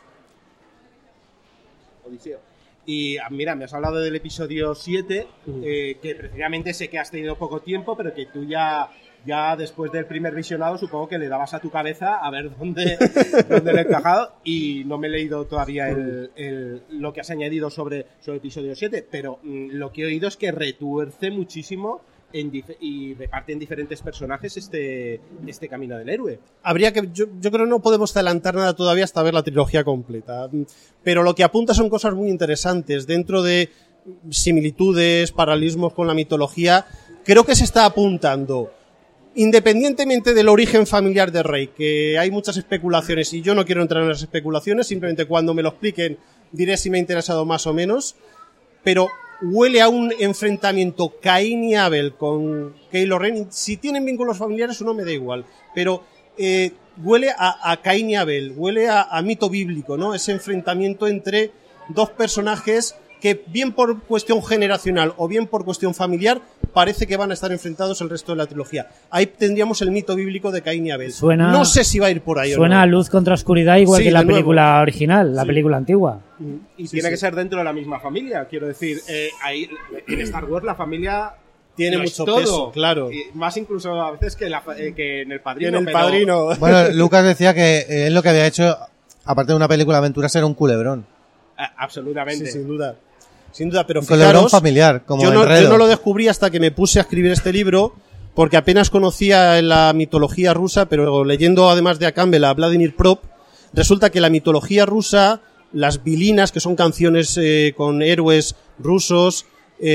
Odiseo. Y mira, me has hablado del episodio siete, uh-huh. eh, que precisamente sé que has tenido poco tiempo, pero que tú ya, ya después del primer visionado supongo que le dabas a tu cabeza a ver dónde, dónde le he encajado, y no me he leído todavía el, el, lo que has añadido sobre, sobre el episodio siete, pero mm, lo que he oído es que retuerce muchísimo en dif- y reparte en diferentes personajes este, este camino del héroe. Habría que, yo, yo creo que no podemos adelantar nada todavía hasta ver la trilogía completa, pero lo que apunta son cosas muy interesantes dentro de similitudes, paralelismos con la mitología. Creo que se está apuntando, independientemente del origen familiar de Rey, que hay muchas especulaciones y yo no quiero entrar en las especulaciones, simplemente cuando me lo expliquen diré si me ha interesado más o menos, pero huele a un enfrentamiento Caín y Abel con Kylo Ren. Si tienen vínculos familiares o no me da igual, pero eh, huele a, a Caín y Abel, huele a, a mito bíblico, ¿no? Ese enfrentamiento entre dos personajes que bien por cuestión generacional o bien por cuestión familiar parece que van a estar enfrentados el resto de la trilogía. Ahí tendríamos el mito bíblico de Caín y Abel. Suena, no sé si va a ir por ahí o no. Suena a luz contra oscuridad igual Sí, que la de nuevo. película original, la Sí. película antigua. Y Sí, tiene sí. que ser dentro de la misma familia, quiero decir, eh, ahí, en Star Wars la familia Tiene lo es mucho todo, peso, claro. y más incluso a veces que, la, eh, que en el Y Padrino. en el pero- Padrino. Bueno, Lucas decía que eh, él lo que había hecho, aparte de una película de aventuras, era un culebrón. Ah, absolutamente. Sí, sin duda. Sin duda, pero Un culebrón fijaros, familiar, como yo no, Enredo. yo no lo descubrí hasta que me puse a escribir este libro, porque apenas conocía la mitología rusa, pero leyendo además de a Campbell a Vladimir Prop, resulta que la mitología rusa, las vilinas, que son canciones eh, con héroes rusos,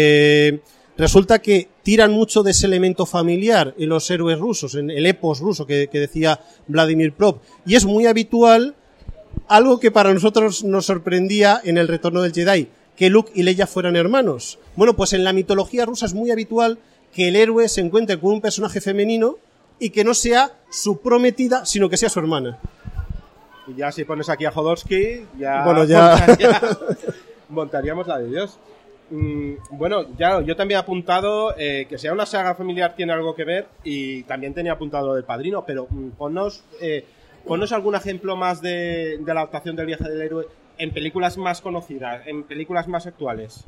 eh, resulta que tiran mucho de ese elemento familiar en los héroes rusos, en el epos ruso que, que decía Vladimir Prop. Y es muy habitual, algo que para nosotros nos sorprendía en el Retorno del Jedi, que Luke y Leia fueran hermanos. Bueno, pues en la mitología rusa es muy habitual que el héroe se encuentre con un personaje femenino y que no sea su prometida, sino que sea su hermana. Y ya si pones aquí a Jodorowsky, ya, Bueno, ya. montaría- montaríamos la de Dios. Mm, bueno, ya yo también he apuntado eh, que sea una saga familiar tiene algo que ver, y también tenía apuntado lo del Padrino, pero mm, ponnos, eh, ponnos algún ejemplo más de, de la adaptación del viaje del héroe en películas más conocidas, en películas más actuales.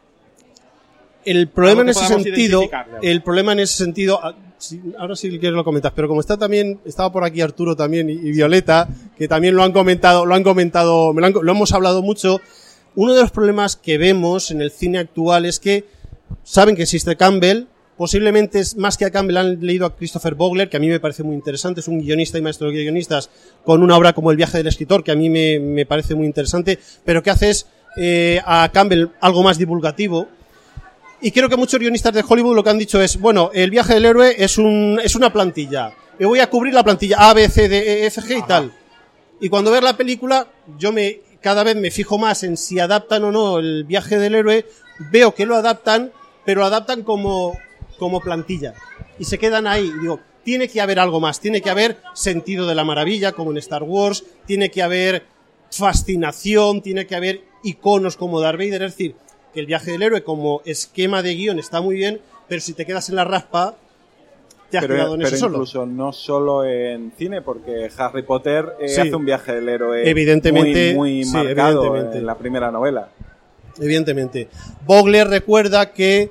El problema Algo en que ese podamos sentido, identificarle. el problema en ese sentido, ah, sí, ahora sí quieres lo comentas, pero como está también, estaba por aquí Arturo también y, y Violeta, que también lo han comentado, lo han comentado, me lo, han- lo hemos hablado mucho. Uno de los problemas que vemos en el cine actual es que saben que existe Campbell, posiblemente es más que a Campbell han leído a Christopher Vogler, que a mí me parece muy interesante, es un guionista y maestro de guionistas con una obra como El viaje del escritor, que a mí me, me parece muy interesante, pero que hace es eh, a Campbell algo más divulgativo. Y creo que muchos guionistas de Hollywood lo que han dicho es, bueno, el viaje del héroe es un es una plantilla. Yo voy a cubrir la plantilla A, B, C, D, E, F, G y tal. Y cuando ver la película, yo me cada vez me fijo más en si adaptan o no el viaje del héroe. Veo que lo adaptan, pero lo adaptan como, como plantilla. Y se quedan ahí. Y digo, tiene que haber algo más. Tiene que haber sentido de la maravilla, como en Star Wars. Tiene que haber fascinación. Tiene que haber iconos como Darth Vader. Es decir, que el viaje del héroe como esquema de guión está muy bien, pero si te quedas en la raspa, te has pero, quedado en pero eso solo. incluso no solo en cine, porque Harry Potter eh, Sí. hace un viaje del héroe Evidentemente, muy, muy sí, marcado evidentemente. en la primera novela. Evidentemente. Vogler recuerda que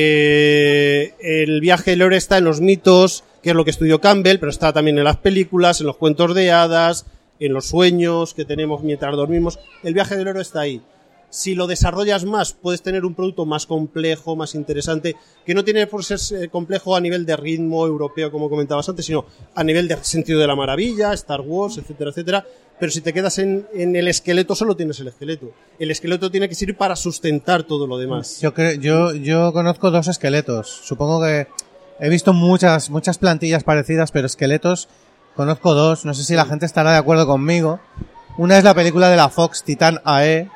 eh, el viaje del héroe está en los mitos, que es lo que estudió Campbell, pero está también en las películas, en los cuentos de hadas, en los sueños que tenemos mientras dormimos. El viaje del héroe está ahí. Si lo desarrollas más, puedes tener un producto más complejo, más interesante, que no tiene por ser eh, complejo a nivel de ritmo europeo, como comentabas antes, sino a nivel de sentido de la maravilla, Star Wars, etcétera, etcétera. Pero si te quedas en, en el esqueleto, solo tienes el esqueleto. El esqueleto tiene que servir para sustentar todo lo demás. Yo creo, yo, yo conozco dos esqueletos. Supongo que he visto muchas, muchas plantillas parecidas, pero esqueletos conozco dos. No sé si la gente estará de acuerdo conmigo. Una es la película de la Fox, Titán A E,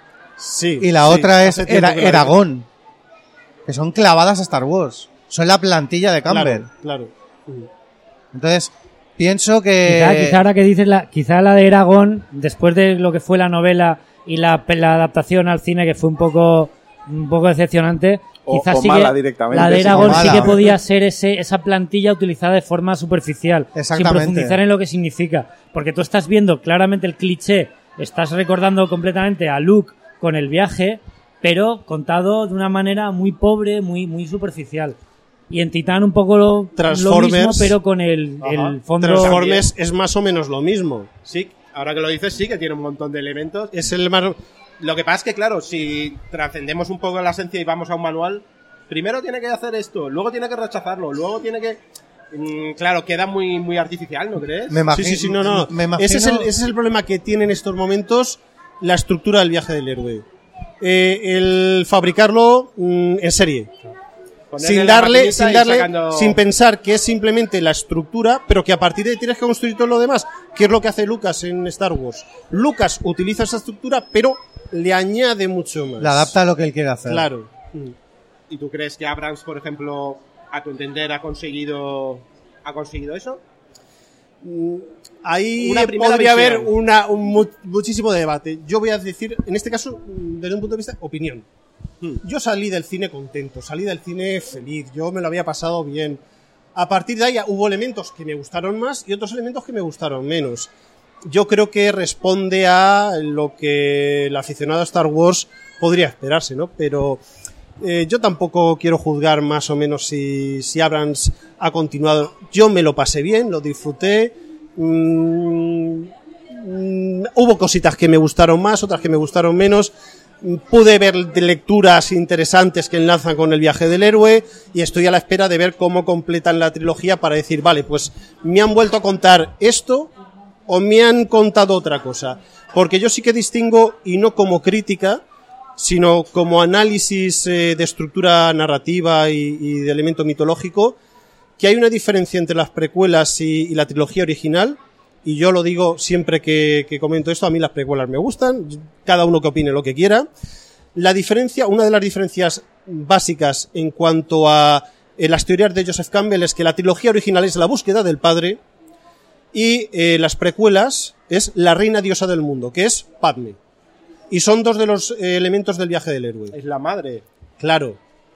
Sí. y la sí, otra es hace tiempo Era- que la Eragon, que son clavadas a Star Wars. Son la plantilla de vi. Campbell. Claro, claro. Entonces, pienso que... Quizá, quizá ahora que dices la, quizá la de Eragon, después de lo que fue la novela y la, la adaptación al cine, que fue un poco, un poco decepcionante, O- quizás o sí mala que directamente, la de sí, Eragon o sí mala. que podía ser ese, esa plantilla utilizada de forma superficial, sin Exactamente. profundizar en lo que significa. Porque tú estás viendo claramente el cliché, estás recordando completamente a Luke con el viaje, pero contado de una manera muy pobre, muy, muy superficial. Y en Titán un poco lo, lo Transformers. mismo, pero con el, Ajá. el fondo... Transformers es más o menos lo mismo. Sí, ahora que lo dices, sí que tiene un montón de elementos. Es el más... Lo que pasa es que, claro, si trascendemos un poco la esencia y vamos a un manual, primero tiene que hacer esto, luego tiene que rechazarlo, luego tiene que... Mm, claro, queda muy, muy artificial, ¿no crees? Me Sí, sí, sí, no, no. Me imagino... Ese es, el, ese es el problema que tiene en estos momentos la estructura del viaje del héroe. Eh, el fabricarlo mm, en serie. Ponerle Sin la darle, maquinita sin y darle, sacando- sin pensar que es simplemente la estructura, pero que a partir de ahí tienes que construir todo lo demás. ¿Qué es lo que hace Lucas en Star Wars? Lucas utiliza esa estructura, pero le añade mucho más. Le adapta a lo que él quiere hacer. Claro. Mm. ¿Y tú crees que Abrams, por ejemplo, a tu entender, ha conseguido, ha conseguido eso? Ahí Una primera podría visión. haber una, un mu- muchísimo debate. Yo voy a decir, en este caso, desde un punto de vista, opinión. Hmm. Yo salí del cine contento, salí del cine feliz, yo me lo había pasado bien. A partir de ahí hubo elementos que me gustaron más y otros elementos que me gustaron menos. Yo creo que responde a lo que el aficionado a Star Wars podría esperarse, ¿no? Pero eh, yo tampoco quiero juzgar más o menos si, si Abrams ha continuado. Yo me lo pasé bien, lo disfruté. Mm, mm, hubo cositas que me gustaron más, otras que me gustaron menos. Pude ver de lecturas interesantes que enlazan con el viaje del héroe y estoy a la espera de ver cómo completan la trilogía para decir, vale, pues me han vuelto a contar esto o me han contado otra cosa. Porque yo sí que distingo, y no como crítica, sino como análisis eh, de estructura narrativa y, y de elemento mitológico, que hay una diferencia entre las precuelas y, y la trilogía original. Y yo lo digo siempre que, que comento esto, a mí las precuelas me gustan, cada uno que opine lo que quiera. La diferencia, una de las diferencias básicas en cuanto a eh, las teorías de Joseph Campbell es que la trilogía original es la búsqueda del padre y eh, las precuelas es la reina diosa del mundo, que es Padme. Y son dos de los eh, elementos del viaje del héroe. Es la madre. Claro.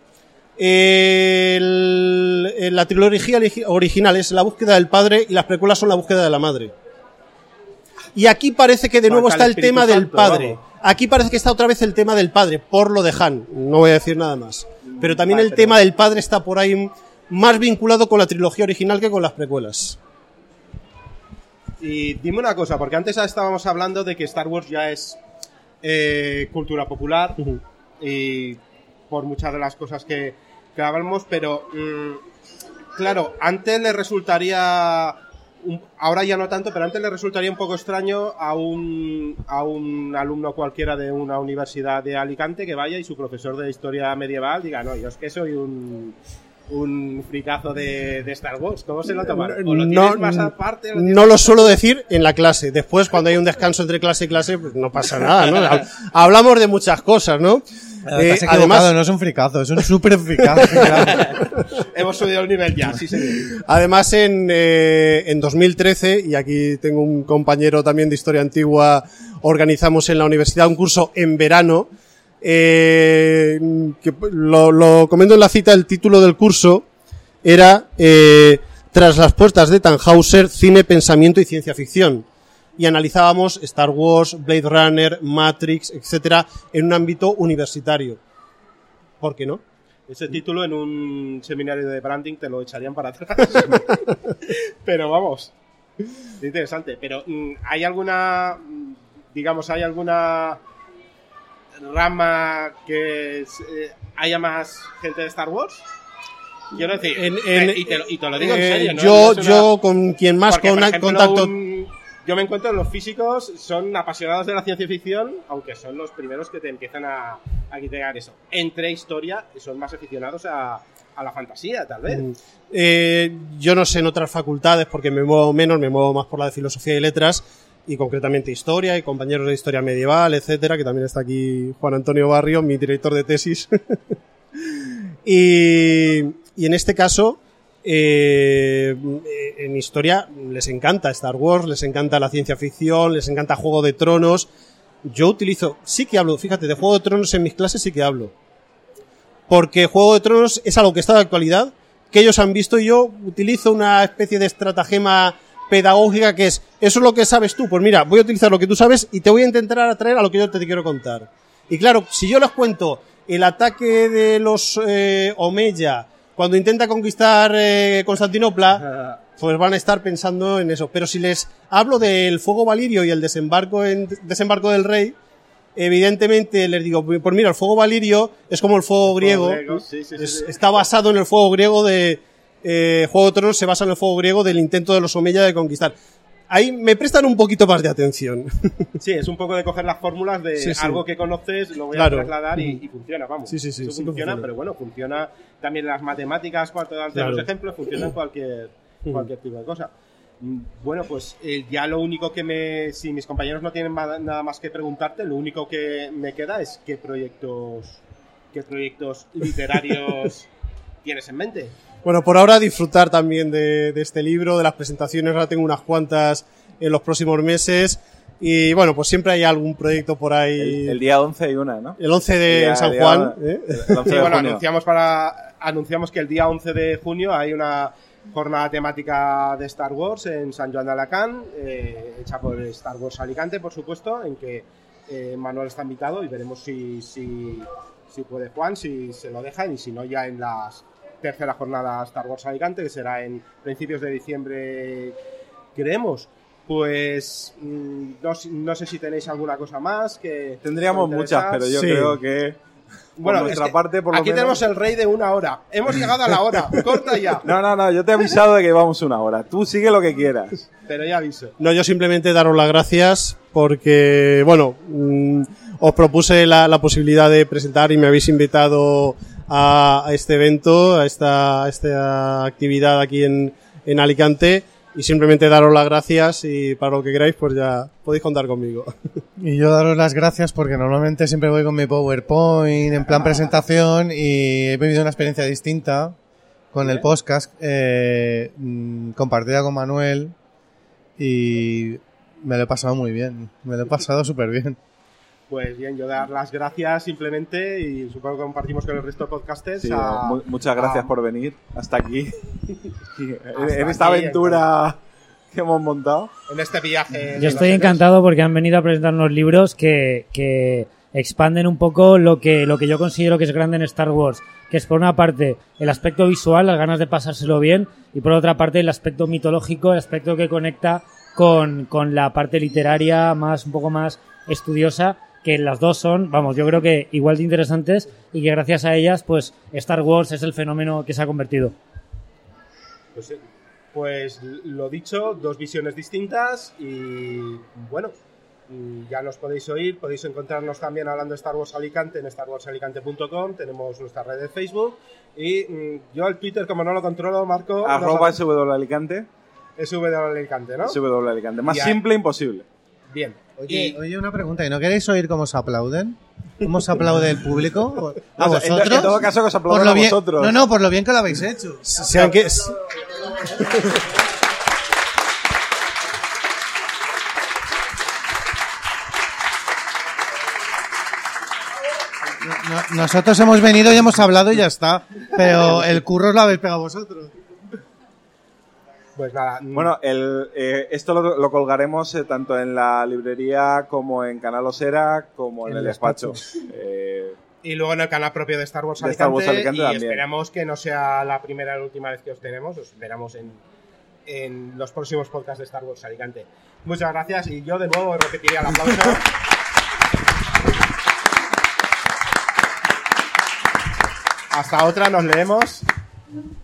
El, el- la trilogía origi- original es la búsqueda del padre y las precuelas son la búsqueda de la madre. Y aquí parece que de nuevo Falta está el el Espíritu tema del Santo, padre. vamos. Aquí parece que está otra vez el tema del padre, por lo de Han. No voy a decir nada más. Pero también Vale, el pero- tema del padre está por ahí más vinculado con la trilogía original que con las precuelas. Y dime una cosa, porque antes estábamos hablando de que Star Wars ya es eh, cultura popular Ujú. y por muchas de las cosas que, que hablamos, pero mm, claro, antes le resultaría, un- ahora ya no tanto, pero antes le resultaría un poco extraño a un, a un alumno cualquiera de una universidad de Alicante que vaya y su profesor de historia medieval diga, no, yo es que soy un... un fricazo de, de Star Wars. ¿Cómo se lo toman? ¿O lo tienes más aparte? o lo tienes- no lo suelo decir en la clase. Después, cuando hay un descanso entre clase y clase, pues no pasa nada, ¿no? Hab- Hablamos de muchas cosas, ¿no? Eh, Eh, estás equivocado, además, no es un fricazo, es un súper fricazo. claro. Hemos subido el nivel ya, sí, señor. además en, eh, en dos mil trece, y aquí tengo un compañero también de historia antigua, organizamos en la universidad un curso en verano eh, que lo, lo comento en la cita, el título del curso era eh, Tras las puertas de Tannhauser, cine, pensamiento y ciencia ficción. Y analizábamos Star Wars, Blade Runner, Matrix, etcétera, en un ámbito universitario. ¿Por qué no? Ese título en un seminario de branding te lo echarían para atrás. Pero vamos, interesante. Pero ¿hay alguna, digamos, hay alguna rama que eh, haya más gente de Star Wars? Quiero decir, En- en- eh, y, te, lo- y te lo digo en Eh, serio, ¿no? yo, No es una- yo con quien más porque, con por ejemplo, contacto... un- yo me encuentro en los físicos, son apasionados de la ciencia ficción, aunque son los primeros que te empiezan a, a criticar eso. Entre historia, son más aficionados a, a la fantasía, tal vez. Eh, yo no sé en otras facultades porque me muevo menos, me muevo más por la de filosofía y letras y concretamente historia y compañeros de historia medieval, etcétera, que también está aquí Juan Antonio Barrio, mi director de tesis. y, y en este caso, eh, en historia les encanta Star Wars, les encanta la ciencia ficción, les encanta Juego de Tronos. Yo utilizo, sí que hablo, fíjate, de Juego de Tronos en mis clases sí que hablo. Porque Juego de Tronos es algo que está de actualidad, que ellos han visto, y yo utilizo una especie de estratagema pedagógica que es, eso es lo que sabes tú, pues mira, voy a utilizar lo que tú sabes y te voy a intentar atraer a lo que yo te quiero contar. Y claro, si yo les cuento el ataque de los eh, Omeya cuando intenta conquistar eh, Constantinopla, pues van a estar pensando en eso. Pero si les hablo del fuego valirio y el desembarco en desembarco del rey, evidentemente les digo, pues mira, el fuego valirio es como el fuego griego, griego, sí, sí, sí, es- sí. está basado en el fuego griego de eh, Juego de Tronos, se basa en el fuego griego del intento de los Omeya de conquistar. Ahí me prestan un poquito más de atención. Sí, es un poco de coger las fórmulas de Sí, sí. algo que conoces, lo voy Claro. a trasladar y, y funciona, vamos. Sí, sí, sí, Eso sí que funciona, funciona. pero bueno, funciona también las matemáticas, cuando das Claro. los ejemplos, funciona en cualquier, cualquier tipo de cosa. Mm, Bueno, pues eh, ya lo único que me... Si mis compañeros no tienen ma- nada más que preguntarte, lo único que me queda es qué proyectos, qué proyectos literarios tienes en mente. Bueno, por ahora disfrutar también de, de este libro, de las presentaciones, ahora tengo unas cuantas en los próximos meses y bueno, pues siempre hay algún proyecto por ahí. El, el día once hay una, ¿no? El once de El día- en San el día- Juan. ¿eh? El once Sí, de bueno, junio. anunciamos, para, anunciamos que el día once de junio hay una jornada temática de Star Wars en San Joan de Alacant, eh, hecha por Star Wars Alicante, por supuesto, en que eh, Manuel está invitado y veremos si, si, si puede Juan, si se lo dejan y si no ya en la tercera jornada Star Wars Alicante, que será en principios de diciembre, creemos. Pues mm, no, si- no sé si tenéis alguna cosa más que... Tendríamos que muchas, interesar. pero yo Sí. creo que por Bueno, nuestra es que parte, por lo aquí menos... tenemos el rey de una hora. Hemos llegado a la hora. Corta ya. No, no, no, yo te he avisado de que vamos una hora. Tú sigue lo que quieras. Pero ya aviso. No, yo simplemente daros las gracias porque, bueno, mm, os propuse la, la posibilidad de presentar y me habéis invitado a, a este evento, a esta, a esta actividad aquí en, en Alicante y simplemente daros las gracias y para lo que queráis pues ya podéis contar conmigo. Y yo daros las gracias porque normalmente siempre voy con mi PowerPoint en plan presentación y he vivido una experiencia distinta con el podcast eh, mm, compartida con Manuel y me lo he pasado muy bien, me lo he pasado súper bien. Pues bien, yo dar las gracias simplemente y supongo que compartimos con el resto de podcasters. Sí, a- mu- muchas gracias a- por venir hasta aquí. en, Hasta en esta aquí, aventura que hemos montado. En este viaje. Yo estoy encantado porque han venido a presentarnos libros que, que expanden un poco lo que, lo que yo considero que es grande en Star Wars, que es por una parte el aspecto visual, las ganas de pasárselo bien, y por otra parte el aspecto mitológico, el aspecto que conecta con, con la parte literaria más, un poco más estudiosa, que las dos son, vamos, yo creo que igual de interesantes y que gracias a ellas, pues Star Wars es el fenómeno que se ha convertido. Pues, eh, pues lo dicho, dos visiones distintas y bueno, mm, ya nos podéis oír, podéis encontrarnos también hablando de Star Wars Alicante en star wars alicante punto com, tenemos nuestra red de Facebook y mm, yo el Twitter como no lo controlo, Marco, Arroba nos- SW Alicante. S W Alicante, ¿no? SW Alicante. Más Ya. simple imposible. Bien. Oye, Y- oye, una pregunta, ¿y no queréis oír cómo se aplauden? ¿Cómo se aplaude el público? ¿A No, en to- vosotros? en todo caso que os aplaudan Por lo a bien- vosotros. No, no, por lo bien que lo habéis hecho. Sean que, No- nosotros hemos venido y hemos hablado y ya está. Pero el curro os lo habéis pegado vosotros. Pues nada. mm, Bueno, el, eh, esto lo, lo colgaremos eh, tanto en la librería como en Canal Osera como en, En el el despacho. despacho. Eh, Y luego en el canal propio de Star Wars De Alicante. Star Wars Alicante y también. esperamos que no sea la primera y la última vez que os tenemos. Os esperamos en, en los próximos podcasts de Star Wars Alicante. Muchas gracias y yo de nuevo repetiría el aplauso. Hasta otra, nos leemos.